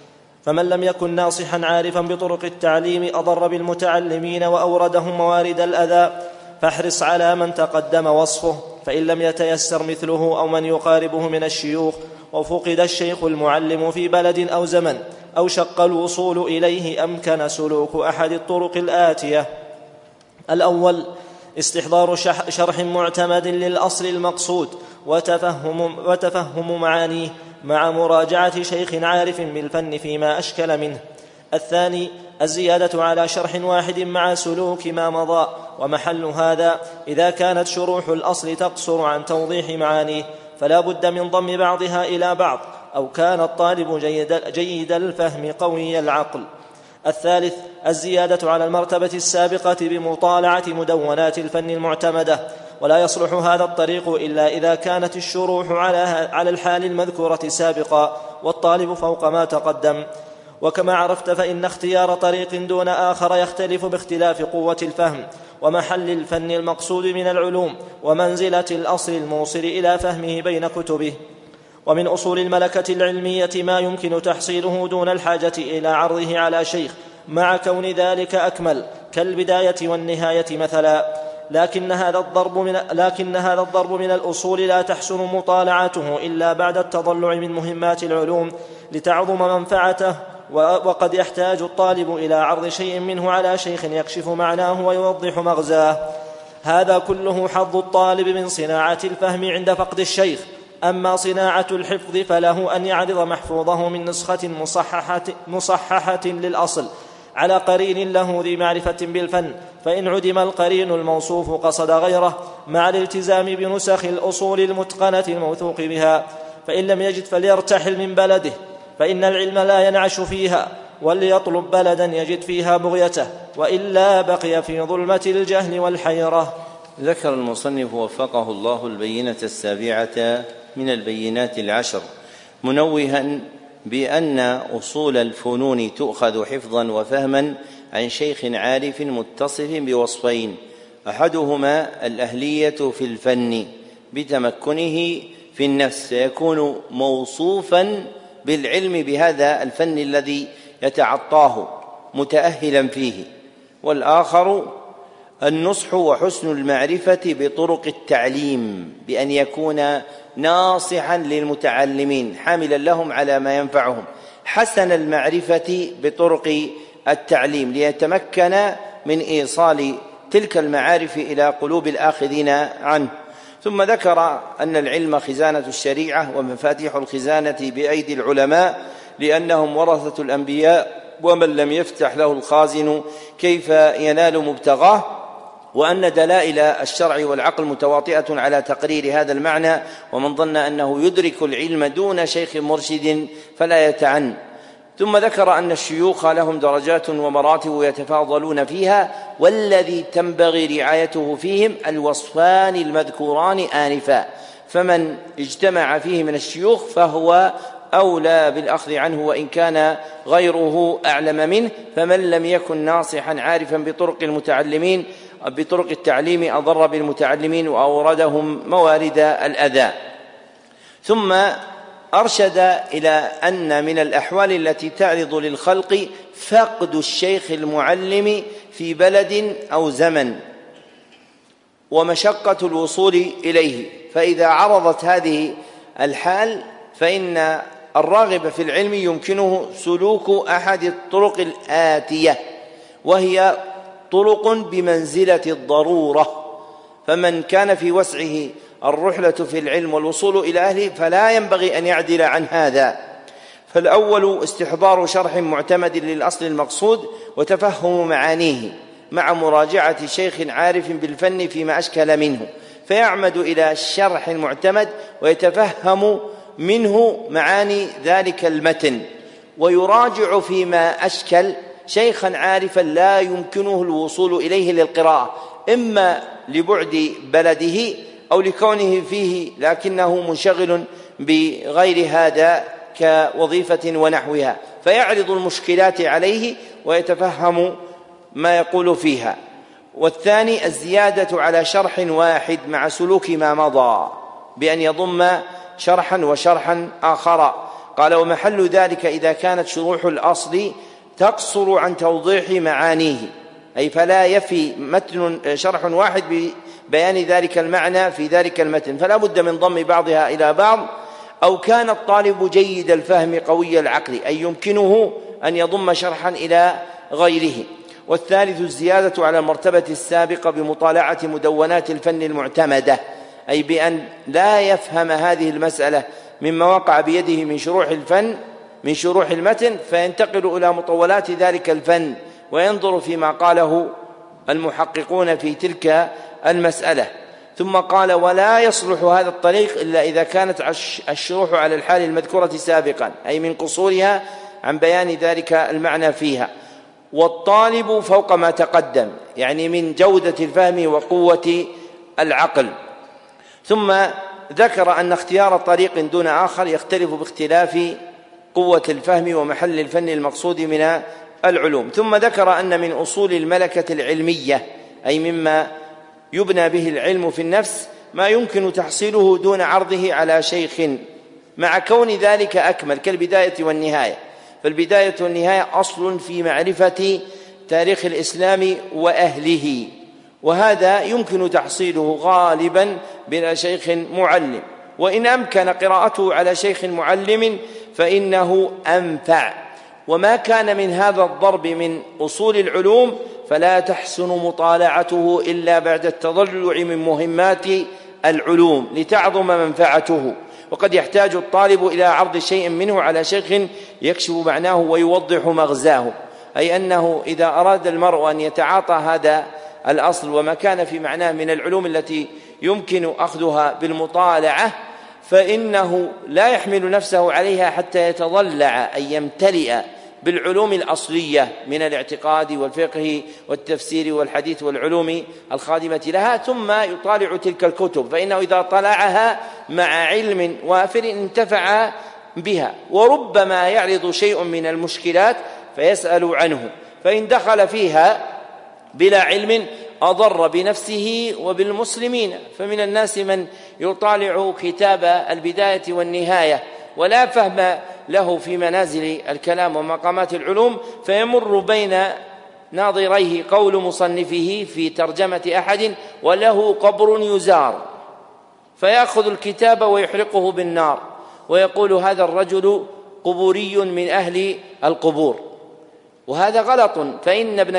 فمن لم يكن ناصحا عارفا بطرق التعليم أضر بالمتعلمين وأوردهم موارد الأذى، فاحرص على من تقدم وصفه، فإن لم يتيسر مثله أو من يقاربه من الشيوخ، وفقد الشيخ المعلم في بلد أو زمن، أو شق الوصول إليه، أمكن سلوك أحد الطرق الآتية: الأول استحضار شرح معتمد للأصل المقصود وتفهم معانيه مع مراجعة شيخ عارف بالفن فيما أشكل منه. الثاني الزيادة على شرح واحد مع سلوك ما مضى، ومحل هذا إذا كانت شروح الأصل تقصر عن توضيح معانيه فلا بد من ضم بعضها إلى بعض، أو كان الطالب جيد الفهم قوي العقل. الثالث الزيادة على المرتبة السابقة بمطالعة مدونات الفن المعتمدة، ولا يصلح هذا الطريق إلا إذا كانت الشروح على الحال المذكورة سابقا والطالب فوق ما تقدم. وكما عرفت فإن اختيار طريق دون آخر يختلف باختلاف قوة الفهم ومحل الفن المقصود من العلوم ومنزلة الأصل الموصل إلى فهمه بين كتبه. ومن أصول الملكة العلمية ما يمكن تحصيله دون الحاجة إلى عرضه على شيخ مع كون ذلك أكمل، كالبداية والنهاية مثلا. لكن هذا الضرب من الأصول لا تحسن مطالعته إلا بعد التضلع من مهمات العلوم لتعظم منفعته، وقد يحتاج الطالب إلى عرض شيء منه على شيخ يكشف معناه ويوضح مغزاه. هذا كله حظ الطالب من صناعة الفهم عند فقد الشيخ. أما صناعة الحفظ فله أن يعرض محفوظه من نسخة مصححة للأصل على قرين له ذي معرفة بالفن، فإن عدم القرين الموصوف قصد غيره مع الالتزام بنسخ الأصول المتقنة الموثوق بها. فإن لم يجد فليرتحل من بلده، فإن العلم لا ينعش فيها، وليطلب بلدا يجد فيها بغيته، وإلا بقي في ظلمة الجهل والحيرة. ذكر المصنف وفقه الله البينة السابعة من البينات العشر، منوها بأن أصول الفنون تؤخذ حفظا وفهما عن شيخ عارف متصف بوصفين: أحدهما الأهلية في الفن بتمكنه في النفس، فيكون موصوفا بالعلم بهذا الفن الذي يتعطاه متأهلا فيه، والآخر النصح وحسن المعرفة بطرق التعليم، بأن يكون ناصحا للمتعلمين حاملا لهم على ما ينفعهم، حسن المعرفة بطرق التعليم ليتمكن من إيصال تلك المعارف إلى قلوب الآخذين عنه. ثم ذكر أن العلم خزانة الشريعة ومفاتيح الخزانة بأيدي العلماء، لأنهم ورثة الأنبياء، ومن لم يفتح له الخازن كيف ينال مبتغاه، وأن دلائل الشرع والعقل متواطئة على تقرير هذا المعنى، ومن ظن أنه يدرك العلم دون شيخ مرشد فلا يتعن. ثم ذكر أن الشيوخ لهم درجات ومراتب يتفاضلون فيها، والذي تنبغي رعايته فيهم الوصفان المذكوران آنفا، فمن اجتمع فيه من الشيوخ فهو أولى بالأخذ عنه وإن كان غيره أعلم منه. فمن لم يكن ناصحا عارفا بطرق التعليم أضر بالمتعلمين وأوردهم موارد الأذى. ثم أرشد إلى أن من الأحوال التي تعرض للخلق فقد الشيخ المعلم في بلد أو زمن ومشقة الوصول إليه، فإذا عرضت هذه الحال فإن الراغب في العلم يمكنه سلوك أحد الطرق الآتية، وهي طرق بمنزلة الضرورة. فمن كان في وسعه الرحلة في العلم والوصول إلى أهله فلا ينبغي أن يعدل عن هذا. فالأول استحضار شرح معتمد للأصل المقصود وتفهم معانيه مع مراجعة شيخ عارف بالفن فيما أشكل منه، فيعمد إلى الشرح المعتمد ويتفهم منه معاني ذلك المتن، ويراجع فيما أشكل شيخا عارفا لا يمكنه الوصول إليه للقراءة، إما لبعد بلده أو لكونه فيه لكنه منشغل بغير هذا كوظيفة ونحوها، فيعرض المشكلات عليه ويتفهم ما يقول فيها. والثاني الزيادة على شرح واحد مع سلوك ما مضى، بأن يضم شرحا وشرحا آخر، قال: ومحل ذلك إذا كانت شروح الأصل تقصر عن توضيح معانيه، أي فلا يفي متن شرح واحد ببيان ذلك المعنى في ذلك المتن، فلا بد من ضم بعضها إلى بعض، أو كان الطالب جيد الفهم قوي العقل، أي يمكنه أن يضم شرحا إلى غيره. والثالث الزيادة على المرتبة السابقة بمطالعة مدونات الفن المعتمدة، أي بأن لا يفهم هذه المسألة مما وقع بيده من شروح المتن، فينتقل إلى مطولات ذلك الفن وينظر فيما قاله المحققون في تلك المسألة. ثم قال: ولا يصلح هذا الطريق إلا إذا كانت الشروح على الحال المذكورة سابقا، أي من قصورها عن بيان ذلك المعنى فيها. والطالب فوق ما تقدم، يعني من جودة الفهم وقوة العقل. ثم ذكر أن اختيار طريق دون آخر يختلف باختلاف قوة الفهم ومحل الفن المقصود من العلوم. ثم ذكر أن من أصول الملكة العلمية، أي مما يبنى به العلم في النفس، ما يمكن تحصيله دون عرضه على شيخ، مع كون ذلك أكمل، كالبداية والنهاية. فالبداية والنهاية أصل في معرفة تاريخ الإسلام وأهله، وهذا يمكن تحصيله غالبا بلا شيخ معلم، وإن أمكن قراءته على شيخ معلم فإنه أنفع. وما كان من هذا الضرب من أصول العلوم فلا تحسن مطالعته إلا بعد التضلع من مهمات العلوم لتعظم منفعته. وقد يحتاج الطالب إلى عرض شيء منه على شيخ يكشف معناه ويوضح مغزاه، أي أنه إذا أراد المرء أن يتعاطى هذا الأصل وما كان في معناه من العلوم التي يمكن أخذها بالمطالعة، فإنه لا يحمل نفسه عليها حتى يتضلع أن يمتلئ بالعلوم الأصلية من الاعتقاد والفقه والتفسير والحديث والعلوم الخادمة لها، ثم يطالع تلك الكتب، فإنه إذا طلعها مع علم وافر انتفع بها. وربما يعرض شيء من المشكلات فيسأل عنه، فإن دخل فيها بلا علم أضر بنفسه وبالمسلمين. فمن الناس من يطالع كتاب البداية والنهاية ولا فهم له في منازل الكلام ومقامات العلوم، فيمر بين ناظريه قول مصنفه في ترجمة أحد وله قبر يزار، فيأخذ الكتاب ويحرقه بالنار ويقول: هذا الرجل قبوري من أهل القبور. وهذا غلط، فإن ابن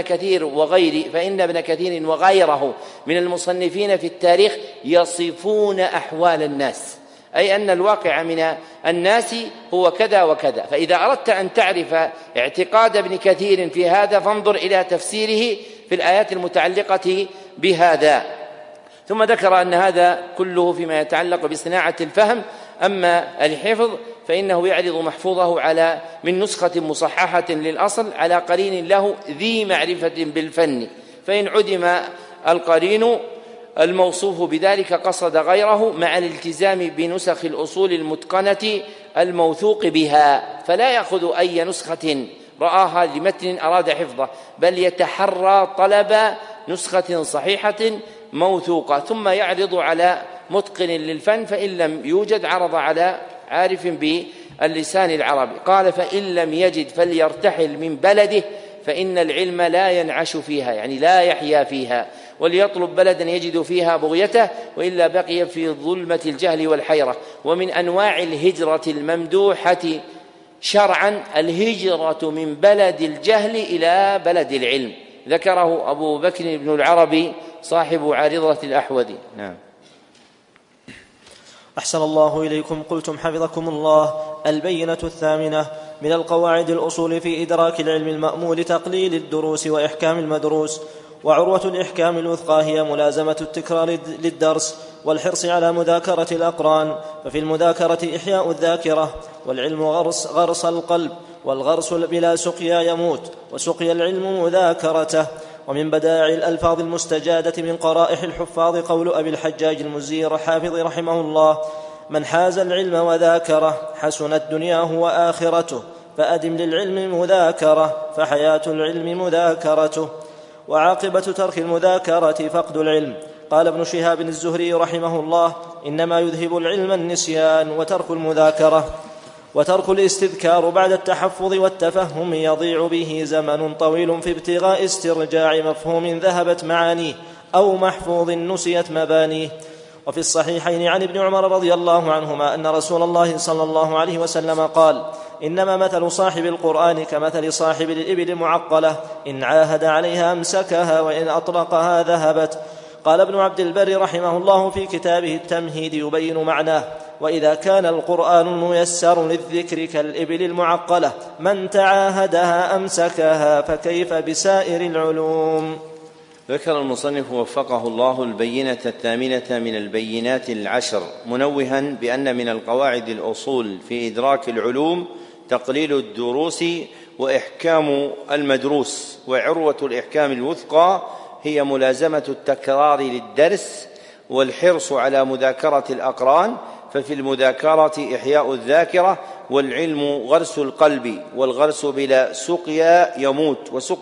كثير وغيره من المصنفين في التاريخ يصفون أحوال الناس، أي أن الواقع من الناس هو كذا وكذا. فإذا أردت أن تعرف اعتقاد ابن كثير في هذا فانظر إلى تفسيره في الآيات المتعلقة بهذا. ثم ذكر أن هذا كله فيما يتعلق بصناعة الفهم. أما الحفظ فإنه يعرض محفوظه على من نسخة مصححة للأصل على قرين له ذي معرفة بالفن، فإن عدم القرين الموصوف بذلك قصد غيره مع الالتزام بنسخ الأصول المتقنة الموثوق بها، فلا يأخذ أي نسخة رآها لمتن أراد حفظه، بل يتحرى طلب نسخة صحيحة موثوقة، ثم يعرض على متقن للفن، فإن لم يوجد عرض على عارف باللسان العربي. قال: فإن لم يجد فليرتحل من بلده، فإن العلم لا ينعش فيها، يعني لا يحيا فيها، وليطلب بلدا يجد فيها بغيته، وإلا بقي في ظلمة الجهل والحيرة. ومن أنواع الهجرة الممدوحة شرعا الهجرة من بلد الجهل إلى بلد العلم، ذكره أبو بكر بن العربي صاحب عارضة الأحوذي. نعم. أحسن الله إليكم. قلتم حفظكم الله: البينة الثامنة من القواعد الأصول في إدراك العلم المأمول تقليل الدروس وإحكام المدروس. وعروة الإحكام الوثقى هي ملازمة التكرار للدرس والحرص على مذاكرة الأقران، ففي المذاكرة إحياء الذاكرة، والعلم غرس القلب، والغرس بلا سقيا يموت، وسقي العلم مذاكرته. ومن بدائع الألفاظ المستجادة من قرائح الحفاظ قول أبي الحجاج المزي حافظ رحمه الله: من حاز العلم وذاكره حسنت دنياه وآخرته، فأدم للعلم مذاكرة، فحياة العلم مذاكرته. وعاقبة ترك المذاكرة فقد العلم. قال ابن شهاب الزهري رحمه الله: إنما يذهب العلم النسيان وترك المذاكرة. وترك الاستذكار بعد التحفظ والتفهم يضيع به زمن طويل في ابتغاء استرجاع مفهوم ذهبت معانيه أو محفوظ نسيت مبانيه. وفي الصحيحين عن ابن عمر رضي الله عنهما أن رسول الله صلى الله عليه وسلم قال: إنما مثل صاحب القرآن كمثل صاحب الإبل المعقلة، إن عاهد عليها أمسكها وإن أطلقها ذهبت. قال ابن عبد البر رحمه الله في كتابه التمهيد يبين معناه: وإذا كان القرآن الميسر للذكر كالإبل المعقلة من تعاهدها أمسكها فكيف بسائر العلوم. ذكر المصنف وفقه الله البينة الثامنة من البينات العشر، منوها بأن من القواعد الأصول في إدراك العلوم تقليل الدروس وإحكام المدروس، وعروة الإحكام الوثقى هي ملازمة التكرار للدرس والحرص على مذاكرة الأقران، ففي المذاكرة إحياء الذاكرة، والعلم غرس القلب، والغرس بلا سقيا يموت،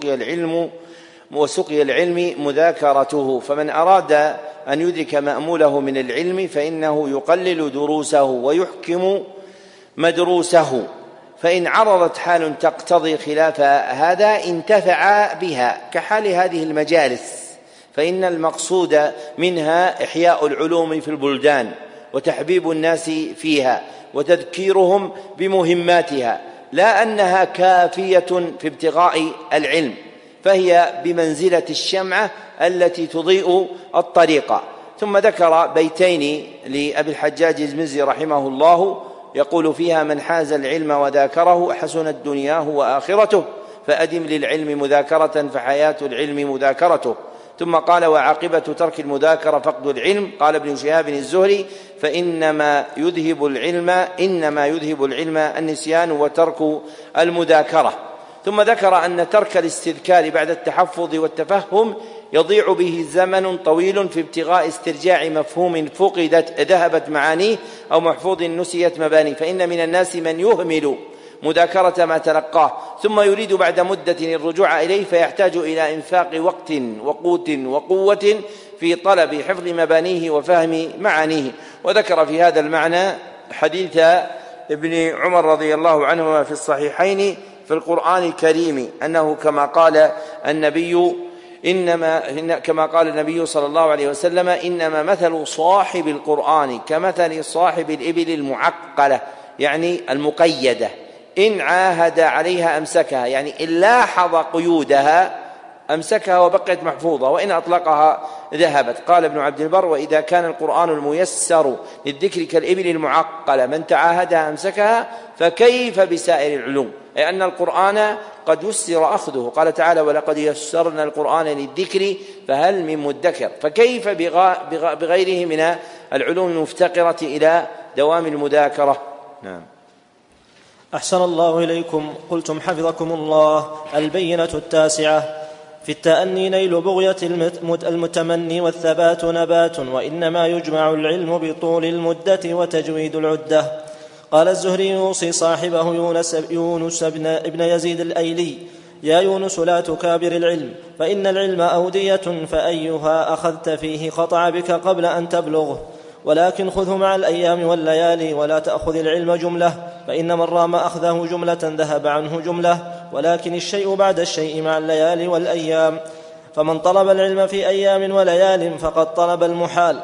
وسقي العلم مذاكرته. فمن أراد أن يدرك مأموله من العلم فإنه يقلل دروسه ويحكم مدروسه، فإن عرضت حال تقتضي خلاف هذا انتفع بها، كحال هذه المجالس، فإن المقصود منها إحياء العلوم في البلدان وتحبيب الناس فيها وتذكيرهم بمهماتها، لا أنها كافية في ابتغاء العلم، فهي بمنزلة الشمعة التي تضيء الطريق. ثم ذكر بيتين لأبي الحجاج المزي رحمه الله يقول فيها: من حاز العلم وذاكره حسنت دنياه وآخرته، فأدم للعلم مذاكرة فحياة العلم مذاكرته. ثم قال: وعاقبة ترك المذاكرة فقد العلم. قال ابن شهاب الزهري: فإنما يذهب العلم النسيان وترك المذاكرة. ثم ذكر أن ترك الاستذكار بعد التحفظ والتفهم يضيع به زمن طويل في ابتغاء استرجاع مفهوم فقدت ذهبت معانيه أو محفوظ نسيت مبانيه، فإن من الناس من يهمل مذاكرة ما تلقاه ثم يريد بعد مدة الرجوع إليه، فيحتاج إلى إنفاق وقت وقوت وقوة في طلب حفظ مبانيه وفهم معانيه. وذكر في هذا المعنى حديث ابن عمر رضي الله عنهما في الصحيحين في القرآن الكريم أنه كما قال النبي صلى الله عليه وسلم: إنما مثل صاحب القرآن كمثل صاحب الإبل المعقلة، يعني المقيدة، إن عاهد عليها أمسكها، يعني إن لاحظ قيودها أمسكها وبقيت محفوظة، وإن أطلقها ذهبت. قال ابن عبد البر: وإذا كان القرآن الميسر للذكر كالإبل المعقلة من تعاهدها أمسكها فكيف بسائر العلوم، أي أن القرآن قد يسر أخذه. قال تعالى: ولقد يسرنا القرآن للذكر فهل من مدكر، فكيف بغيره من العلوم المفتقرة إلى دوام المذاكرة. نعم. أحسن الله إليكم. قلتم حفظكم الله: البينة التاسعة: في التأني نيل بغية المتمني والثبات نبات، وإنما يجمع العلم بطول المدة وتجويد العدة. قال الزهري يوصي صاحبه يونس بن يزيد الأيلي: يا يونس لا تكابر العلم، فإن العلم أودية، فأيها أخذت فيه قطع بك قبل أن تبلغه، ولكن خذه مع الأيام والليالي، ولا تأخذ العلم جملة، فإن من رام أخذه جملة ذهب عنه جملة، ولكن الشيء بعد الشيء مع الليالي والأيام. فمن طلب العلم في أيام وليال فقد طلب المحال،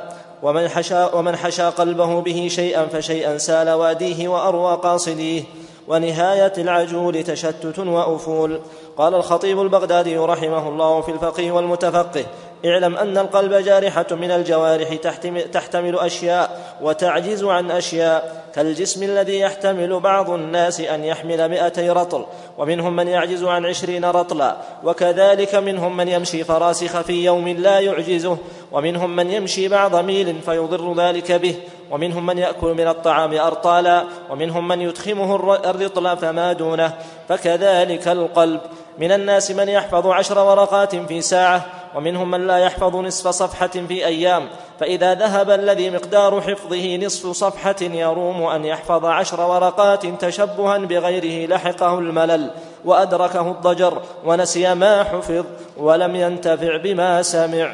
ومن حشى قلبه به شيئا فشيئا سال واديه وأروى قاصديه، ونهاية العجول تشتت وأفول. قال الخطيب البغدادي رحمه الله في الفقيه والمتفقه: اعلم أن القلب جارحة من الجوارح تحتمل أشياء وتعجز عن أشياء، كالجسم الذي يحتمل بعض الناس أن يحمل 200 رطل، ومنهم من يعجز عن 20 رطلا، وكذلك منهم من يمشي فراسخ في يوم لا يعجزه، ومنهم من يمشي بعض ميل فيضر ذلك به، ومنهم من يأكل من الطعام أرطالا، ومنهم من يدخمه الرطل فما دونه. فكذلك القلب، من الناس من يحفظ 10 ورقات في ساعة، ومنهم من لا يحفظ نصف صفحة في أيام، فإذا ذهب الذي مقدار حفظه نصف صفحة يروم أن يحفظ 10 ورقات تشبها بغيره لحقه الملل وأدركه الضجر ونسي ما حفظ ولم ينتفع بما سمع.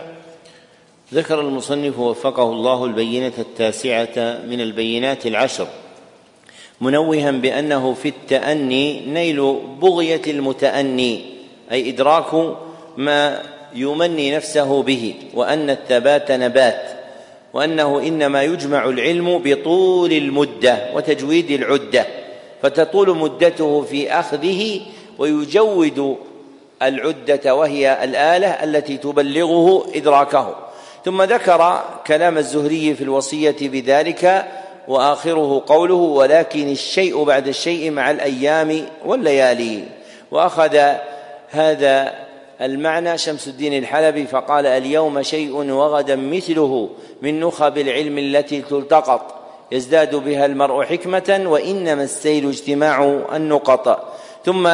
ذكر المصنف وفقه الله البينة التاسعة من البينات العشر، منوها بأنه في التأني نيل بغية المتأني، أي إدراك ما يمني نفسه به، وأن الثبات نبات، وأنه إنما يجمع العلم بطول المدة وتجويد العدة، فتطول مدته في أخذه ويجود العدة وهي الآلة التي تبلغه إدراكه. ثم ذكر كلام الزهري في الوصية بذلك، وآخره قوله: ولكن الشيء بعد الشيء مع الأيام والليالي. وأخذ هذا المعنى شمس الدين الحلبي فقال: اليوم شيء وغدا مثله من نخب العلم التي تلتقط، يزداد بها المرء حكمة، وإنما السيل اجتماع النقط. ثم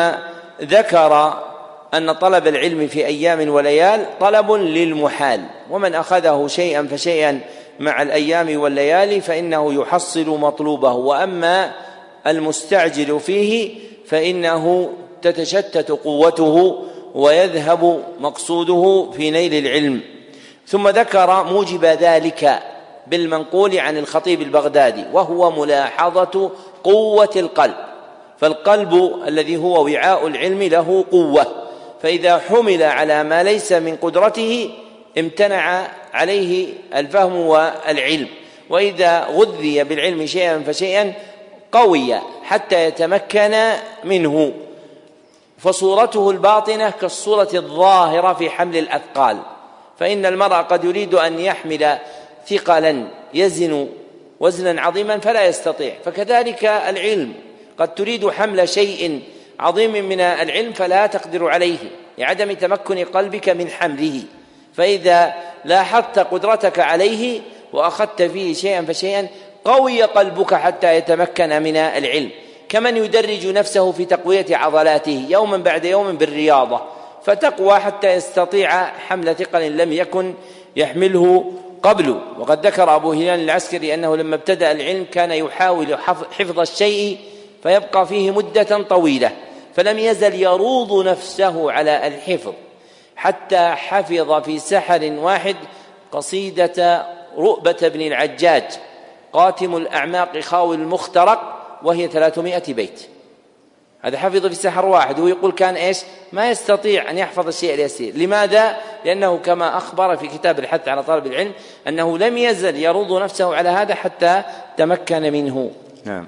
ذكر أن طلب العلم في أيام وليال طلب للمحال، ومن أخذه شيئا فشيئا مع الأيام والليالي فإنه يحصل مطلوبه، وأما المستعجل فيه فإنه تتشتت قوته ويذهب مقصوده في نيل العلم. ثم ذكر موجب ذلك بالمنقول عن الخطيب البغدادي، وهو ملاحظة قوة القلب، فالقلب الذي هو وعاء العلم له قوة، فإذا حمل على ما ليس من قدرته امتنع عليه الفهم والعلم، وإذا غذي بالعلم شيئا فشيئا قوي حتى يتمكن منه. فصورته الباطنة كالصورة الظاهرة في حمل الأثقال، فإن المرء قد يريد أن يحمل ثقلا يزن وزنا عظيما فلا يستطيع، فكذلك العلم قد تريد حمل شيء عظيم من العلم فلا تقدر عليه لعدم تمكن قلبك من حمله، فإذا لاحظت قدرتك عليه وأخذت فيه شيئا فشيئا قوي قلبك حتى يتمكن من العلم، كمن يدرج نفسه في تقوية عضلاته يوما بعد يوم بالرياضة، فتقوى حتى يستطيع حمل ثقل لم يكن يحمله قبل. وقد ذكر أبو هلال العسكري أنه لما ابتدأ العلم كان يحاول حفظ الشيء فيبقى فيه مدة طويلة، فلم يزل يروض نفسه على الحفظ حتى حفظ في سحر واحد قصيدة رؤبة بن العجاج قاتم الأعماق خاوي المخترق، وهي 300 بيت. هذا حفظ في سحر واحد، ويقول كان ما يستطيع أن يحفظ الشيء اليسير. لماذا؟ لأنه كما أخبر في كتاب الحث على طلب العلم أنه لم يزل يروض نفسه على هذا حتى تمكن منه. نعم.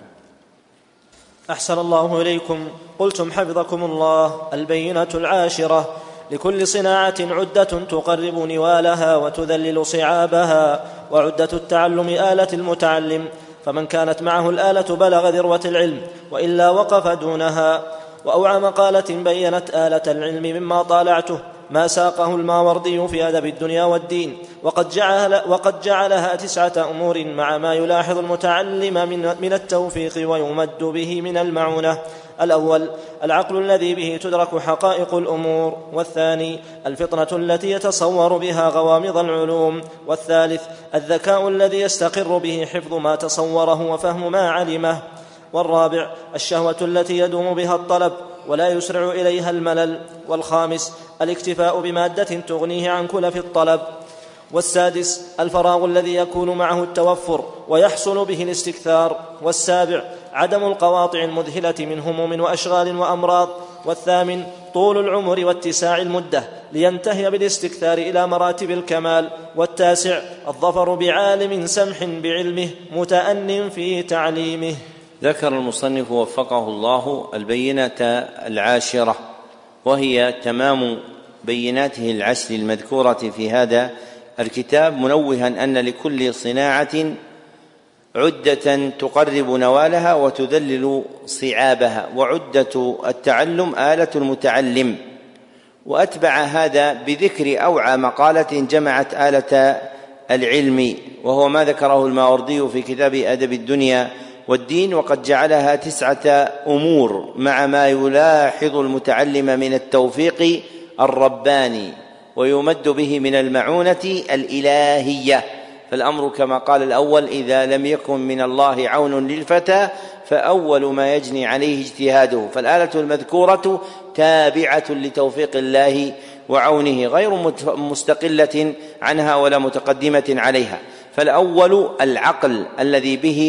أحسن الله إليكم. قلتم حفظكم الله: البينة العاشرة: لكل صناعة عدة تقرب نوالها وتذلل صعابها، وعدة التعلم آلة المتعلم، فمن كانت معه الآلة بلغ ذروة العلم، وإلا وقف دونها. وأوعى مقالة بينت آلة العلم مما طالعته ما ساقه الماوردي في أدب الدنيا والدين، وقد جعلها 9 أمور مع ما يلاحظ المتعلم من التوفيق ويمد به من المعونة. الأول: العقل الذي به تدرك حقائق الأمور، والثاني: الفطنة التي يتصور بها غوامض العلوم، والثالث: الذكاء الذي يستقر به حفظ ما تصوره وفهم ما علمه، والرابع: الشهوة التي يدوم بها الطلب ولا يسرع إليها الملل، والخامس: الاكتفاء بمادة تغنيه عن كلف الطلب، والسادس: الفراغ الذي يكون معه التوفر ويحصل به الاستكثار، والسابع: عدم القواطع المذهلة من هموم وأشغال وأمراض، والثامن: طول العمر واتساع المدة لينتهي بالاستكثار إلى مراتب الكمال، والتاسع: الظفر بعالم سمح بعلمه متأن في تعليمه. ذكر المصنف وفقه الله البينة العاشرة، وهي تمام بيناته العشر المذكورة في هذا الكتاب، منوها أن لكل صناعة عدة تقرب نوالها وتذلل صعابها، وعدة التعلم آلة المتعلم. وأتبع هذا بذكر أوعى مقالة جمعت آلة العلم، وهو ما ذكره الماوردي في كتاب أدب الدنيا والدين، وقد جعلها 9 أمور مع ما يلاحظ المتعلم من التوفيق الرباني ويمد به من المعونة الإلهية. فالأمر كما قال الأول: إذا لم يكن من الله عون للفتى فأول ما يجني عليه اجتهاده. فالآلة المذكورة تابعة لتوفيق الله وعونه، غير مستقلة عنها ولا متقدمة عليها. فالأول العقل الذي به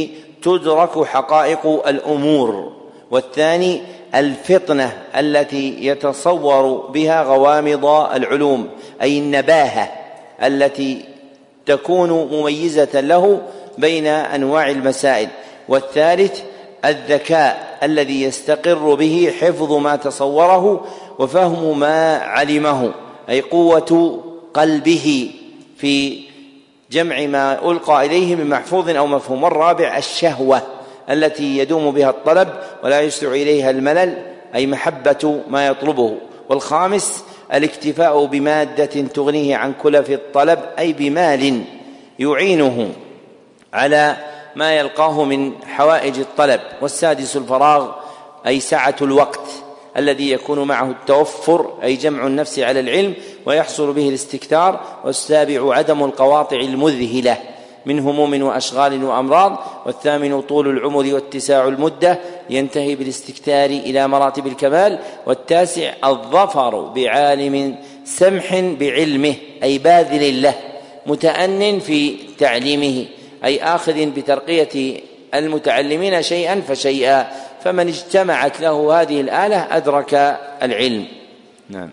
تدرك حقائق الأمور، والثاني الفطنة التي يتصور بها غوامض العلوم، أي النباهة التي تكون مميزة له بين أنواع المسائل، والثالث الذكاء الذي يستقر به حفظ ما تصوره وفهم ما علمه، أي قوة قلبه في جمع ما ألقى إليه من محفوظ أو مفهوم. والرابع الشهوة التي يدوم بها الطلب ولا يسرع إليها الملل، أي محبة ما يطلبه. والخامس الاكتفاء بمادة تغنيه عن كلف الطلب، أي بمال يعينه على ما يلقاه من حوائج الطلب. والسادس الفراغ، أي سعة الوقت الذي يكون معه التوفر، أي جمع النفس على العلم ويحصل به الاستكثار. والسابع عدم القواطع المذهلة من هموم وأشغال وأمراض. والثامن طول العمر واتساع المدة ينتهي بالاستكثار إلى مراتب الكمال. والتاسع الظفر بعالم سمح بعلمه، أي باذل له متأن في تعليمه، أي آخذ بترقية المتعلمين شيئا فشيئا، فمن اجتمعت له هذه الآلة أدرك العلم. نعم.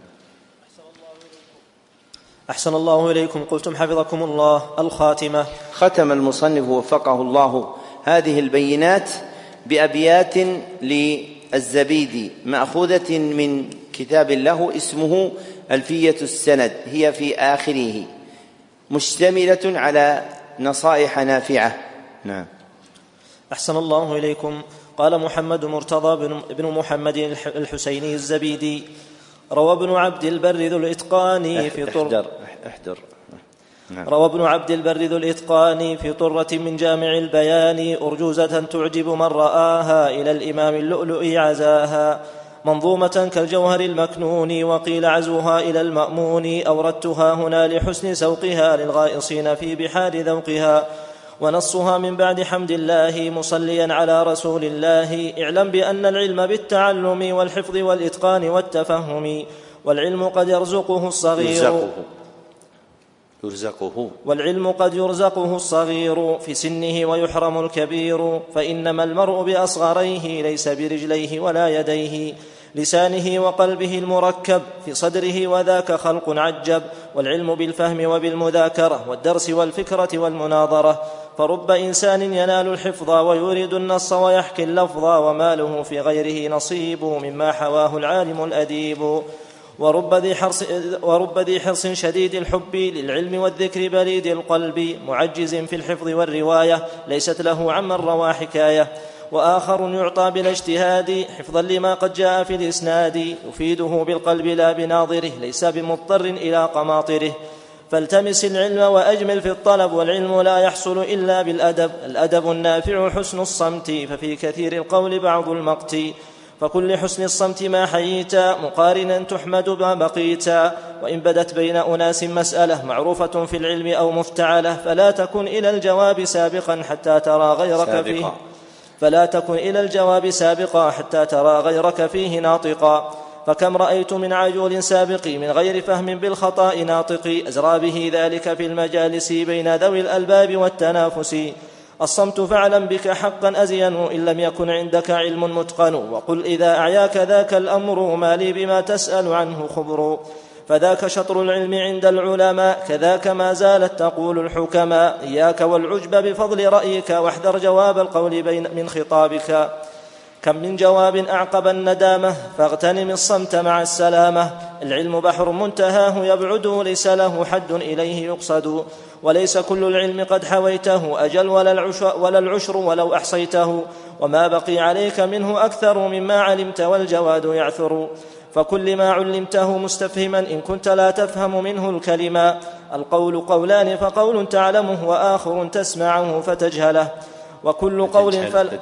أحسن الله إليكم. قلتم حفظكم الله الخاتمة. ختم المصنف وفقه الله هذه البينات بأبيات للزبيدي مأخوذة من كتاب له اسمه ألفية السند، هي في آخره مشتملة على نصائح نافعة. نعم. أحسن الله إليكم. قال محمد مرتضى بن محمد الحسيني الزبيدي: روى ابن عبد البر ذو الإتقان في روى ابن عبد البر ذو الإتقان في طرة من جامع البيان أرجوزة تعجب من رآها إلى الإمام اللؤلؤي عزاها، منظومة كالجوهر المكنون وقيل عزوها إلى المأمون، أوردتها هنا لحسن سوقها للغائصين في بحار ذوقها، ونصها من بعد حمد الله مصليا على رسول الله. اعلم بأن العلم بالتعلم والحفظ والإتقان والتفهم، والعلم قد يرزقه الصغير في سنه ويحرم الكبير، فإنما المرء بأصغريه ليس برجليه ولا يديه، لسانه وقلبه المركب في صدره وذاك خلق عجب، والعلم بالفهم وبالمذاكرة والدرس والفكرة والمناظرة، فرب إنسان ينال الحفظ ويريد النص ويحكي اللفظ، وما له في غيره نصيب مما حواه العالم الأديب، ورب ذي حرص شديد الحب للعلم والذكر بليد القلب، معجز في الحفظ والرواية ليست له عمن روى حكاية، وآخر يعطى بالاجتهاد حفظا لما قد جاء في الإسناد، يفيده بالقلب لا بناظره ليس بمضطر إلى قماطره، فالتمس العلم وأجمل في الطلب، والعلم لا يحصل إلا بالأدب، الأدب النافع حسن الصمت، ففي كثير القول بعض المقت، فكل حسن الصمت ما حييت مقارنا تحمد ما بقيت، وإن بدت بين أناس مسألة معروفة في العلم أو مفتعلة، فلا تكن إلى الجواب سابقا حتى ترى غيرك فيه ناطقا، فكم رأيت من عجول سابق من غير فهم بالخطأ ناطق، أزرى به ذلك في المجالس بين ذوي الألباب والتنافس، الصمت فاعلم بك حقا أزين إن لم يكن عندك علم متقن، وقل إذا أعياك ذاك الأمر ما لي بما تسأل عنه خبر، فذاك شطر العلم عند العلماء كذاك ما زالت تقول الحكماء، إياك والعجب بفضل رأيك واحذر جواب القول من خطابك، كم من جواب أعقب الندامة فاغتنم الصمت مع السلامة، العلم بحر منتهاه يبعد ليس له حد إليه يقصد، وليس كل العلم قد حويته أجل ولا العشر ولو أحصيته، وما بقي عليك منه أكثر مما علمت والجواد يعثر، فكل ما علمته مستفهما إن كنت لا تفهم منه الكلمة، القول قولان فقول تعلمه وآخر تسمعه فتجهله، وكل قول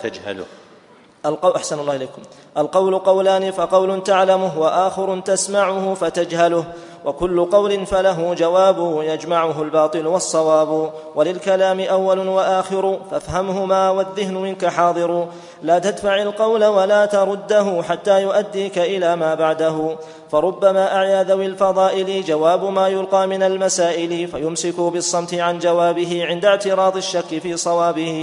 أحسن الله إليكم. القول قولان فقول تعلمه وآخر تسمعه فتجهله، وكل قول فله جواب يجمعه الباطل والصواب، وللكلام أول وآخر فافهمهما والذهن منك حاضر، لا تدفع القول ولا ترده حتى يؤديك إلى ما بعده، فربما أعيا ذوي الفضائل جواب ما يلقى من المسائل، فيمسكوا بالصمت عن جوابه عند اعتراض الشك في صوابه،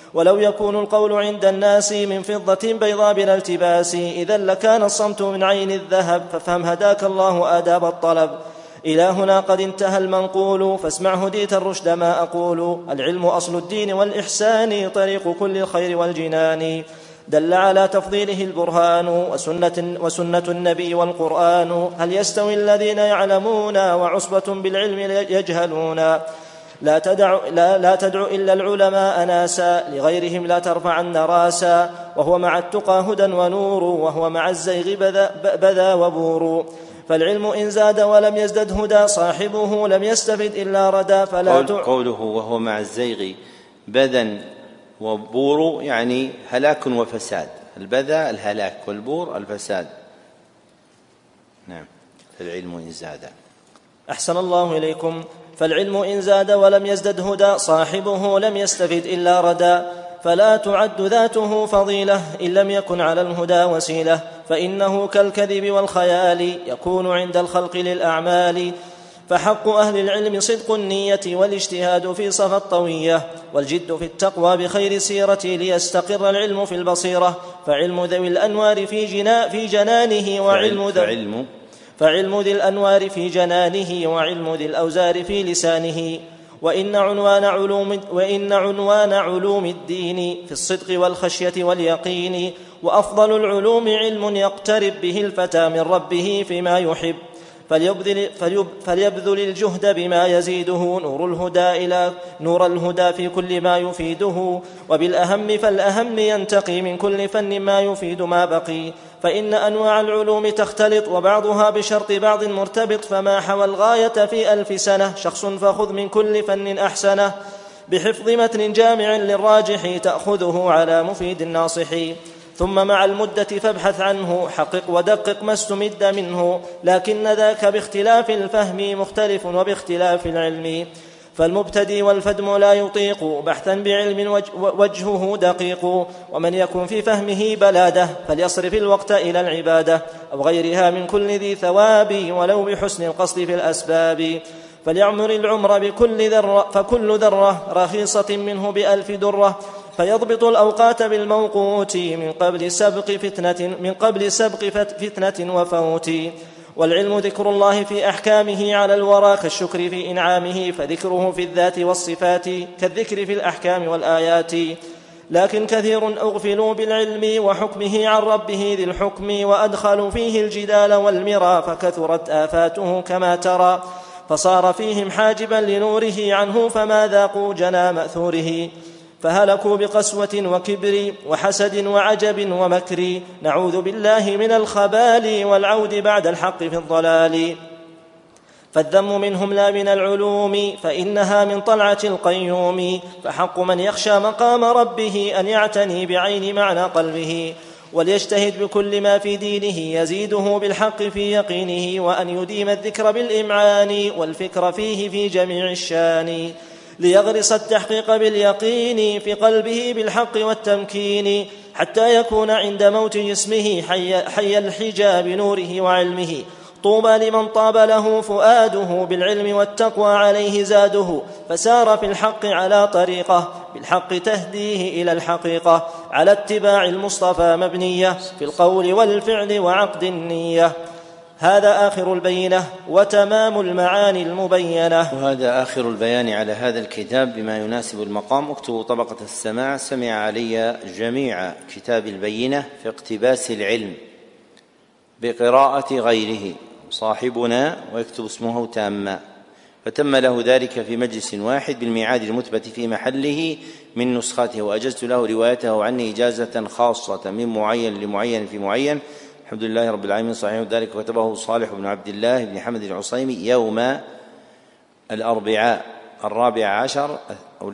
ولو يكون القول عند الناس من فضة بيضاء بلا التباس إذا لكان الصمت من عين الذهب فافهم هداك الله آداب الطلب. إلى هنا قد انتهى المنقول فاسمع هديت الرشد ما أقول. العلم أصل الدين والإحسان طريق كل الخير والجنان دل على تفضيله البرهان وسنة النبي والقرآن. هل يستوي الذين يعلمون وعصبة بالعلم يجهلون؟ لا تدع إلا العلماء ناسا لغيرهم لا ترفعن راسا. وهو مع التقى هدى ونور وهو مع الزيغ بذا وبور. فالعلم إن زاد ولم يزدد هدى صاحبه لم يستفد إلا ردى. قوله وهو مع الزيغ بذا وبور يعني هلاك وفساد. البذا الهلاك والبور الفساد. نعم. فالعلم إن زاد. أحسن الله إليكم. فالعلم إن زاد ولم يزدد هدى صاحبه لم يستفد إلا ردى. فلا تعد ذاته فضيلة إن لم يكن على الهدى وسيلة. فإنه كالكذب والخيال يكون عند الخلق للأعمال. فحق أهل العلم صدق النية والاجتهاد في صفى الطوية والجد في التقوى بخير سيرة ليستقر العلم في البصيرة. فعلم ذوي الأنوار في جنانه فعلم ذي الأنوار في جنانه وعلم ذي الأوزار في لسانه. وإن عنوان علوم الدين في الصدق والخشية واليقين. وأفضل العلوم علم يقترب به الفتى من ربه فيما يحب. فليبذل الجهد بما يزيده نور الهدى في كل ما يفيده. وبالأهم فالأهم ينتقي من كل فن ما يفيد ما بقي. فإن أنواع العلوم تختلط وبعضها بشرط بعض مرتبط. فما حوى الغاية في 1000 سنة شخص فخذ من كل فن أحسنه. بحفظ متن جامع للراجح تأخذه على مفيد الناصح. ثم مع المدة فابحث عنه حقق ودقق ما استمد منه. لكن ذاك باختلاف الفهم مختلف وباختلاف العلم. فالمبتدي والفدم لا يطيق بحثا بعلم وجهه دقيق. ومن يكن في فهمه بلادة فليصرف الوقت إلى العبادة أو غيرها من كل ذي ثواب ولو بحسن القصد في الأسباب. فليعمر العمر بكل ذرة فكل ذرة رخيصة منه ب1000 درة. فيضبط الأوقات بالموقوت من قبل سبق فتنة وفوت. والعلم ذكر الله في أحكامه على الورى كالشكر في إنعامه. فذكره في الذات والصفات كالذكر في الأحكام والآيات. لكن كثير أغفلوا بالعلم وحكمه عن ربه ذي الحكم. وأدخلوا فيه الجدال والمرى فكثرت آفاته كما ترى. فصار فيهم حاجبا لنوره عنه فما ذاقوا جنى مأثوره. فهلكوا بقسوة وكبر وحسد وعجب ومكر. نعوذ بالله من الخبال والعود بعد الحق في الضلال. فالذم منهم لا من العلوم فإنها من طلعة القيوم. فحق من يخشى مقام ربه أن يعتني بعين معنى قلبه. وليجتهد بكل ما في دينه يزيده بالحق في يقينه. وأن يديم الذكر بالإمعان والفكر فيه في جميع الشان. ليغرس التحقيق باليقين في قلبه بالحق والتمكين. حتى يكون عند موت جسمه حي الحجاب نوره وعلمه. طوبى لمن طاب له فؤاده بالعلم والتقوى عليه زاده. فسار في الحق على طريقه بالحق تهديه إلى الحقيقة. على اتباع المصطفى مبنية في القول والفعل وعقد النية. هذا آخر البينة وتمام المعاني المبينة. وهذا آخر البيان على هذا الكتاب بما يناسب المقام. اكتبوا طبقة السماع. سمع علي جميع كتاب البينة في اقتباس العلم بقراءة غيره صاحبنا ويكتب اسمه تاما. فتم له ذلك في مجلس واحد بالميعاد المثبت في محله من نسخته. وأجزت له روايته عني إجازة خاصة من معين لمعين في معين. الحمد لله رب العالمين. صحيح ذلك كتبه صالح بن عبد الله بن حمد العصيمي يوم الأربعاء 14 أو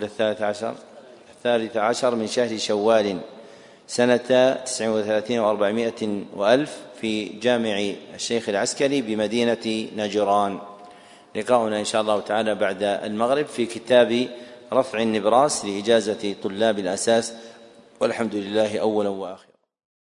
13 من شهر شوال سنة 39 و400 وألف في جامع الشيخ العسكري بمدينة نجران. لقاؤنا إن شاء الله تعالى بعد المغرب في كتاب رفع النبراس لإجازة طلاب الأساس. والحمد لله أولا وآخرا.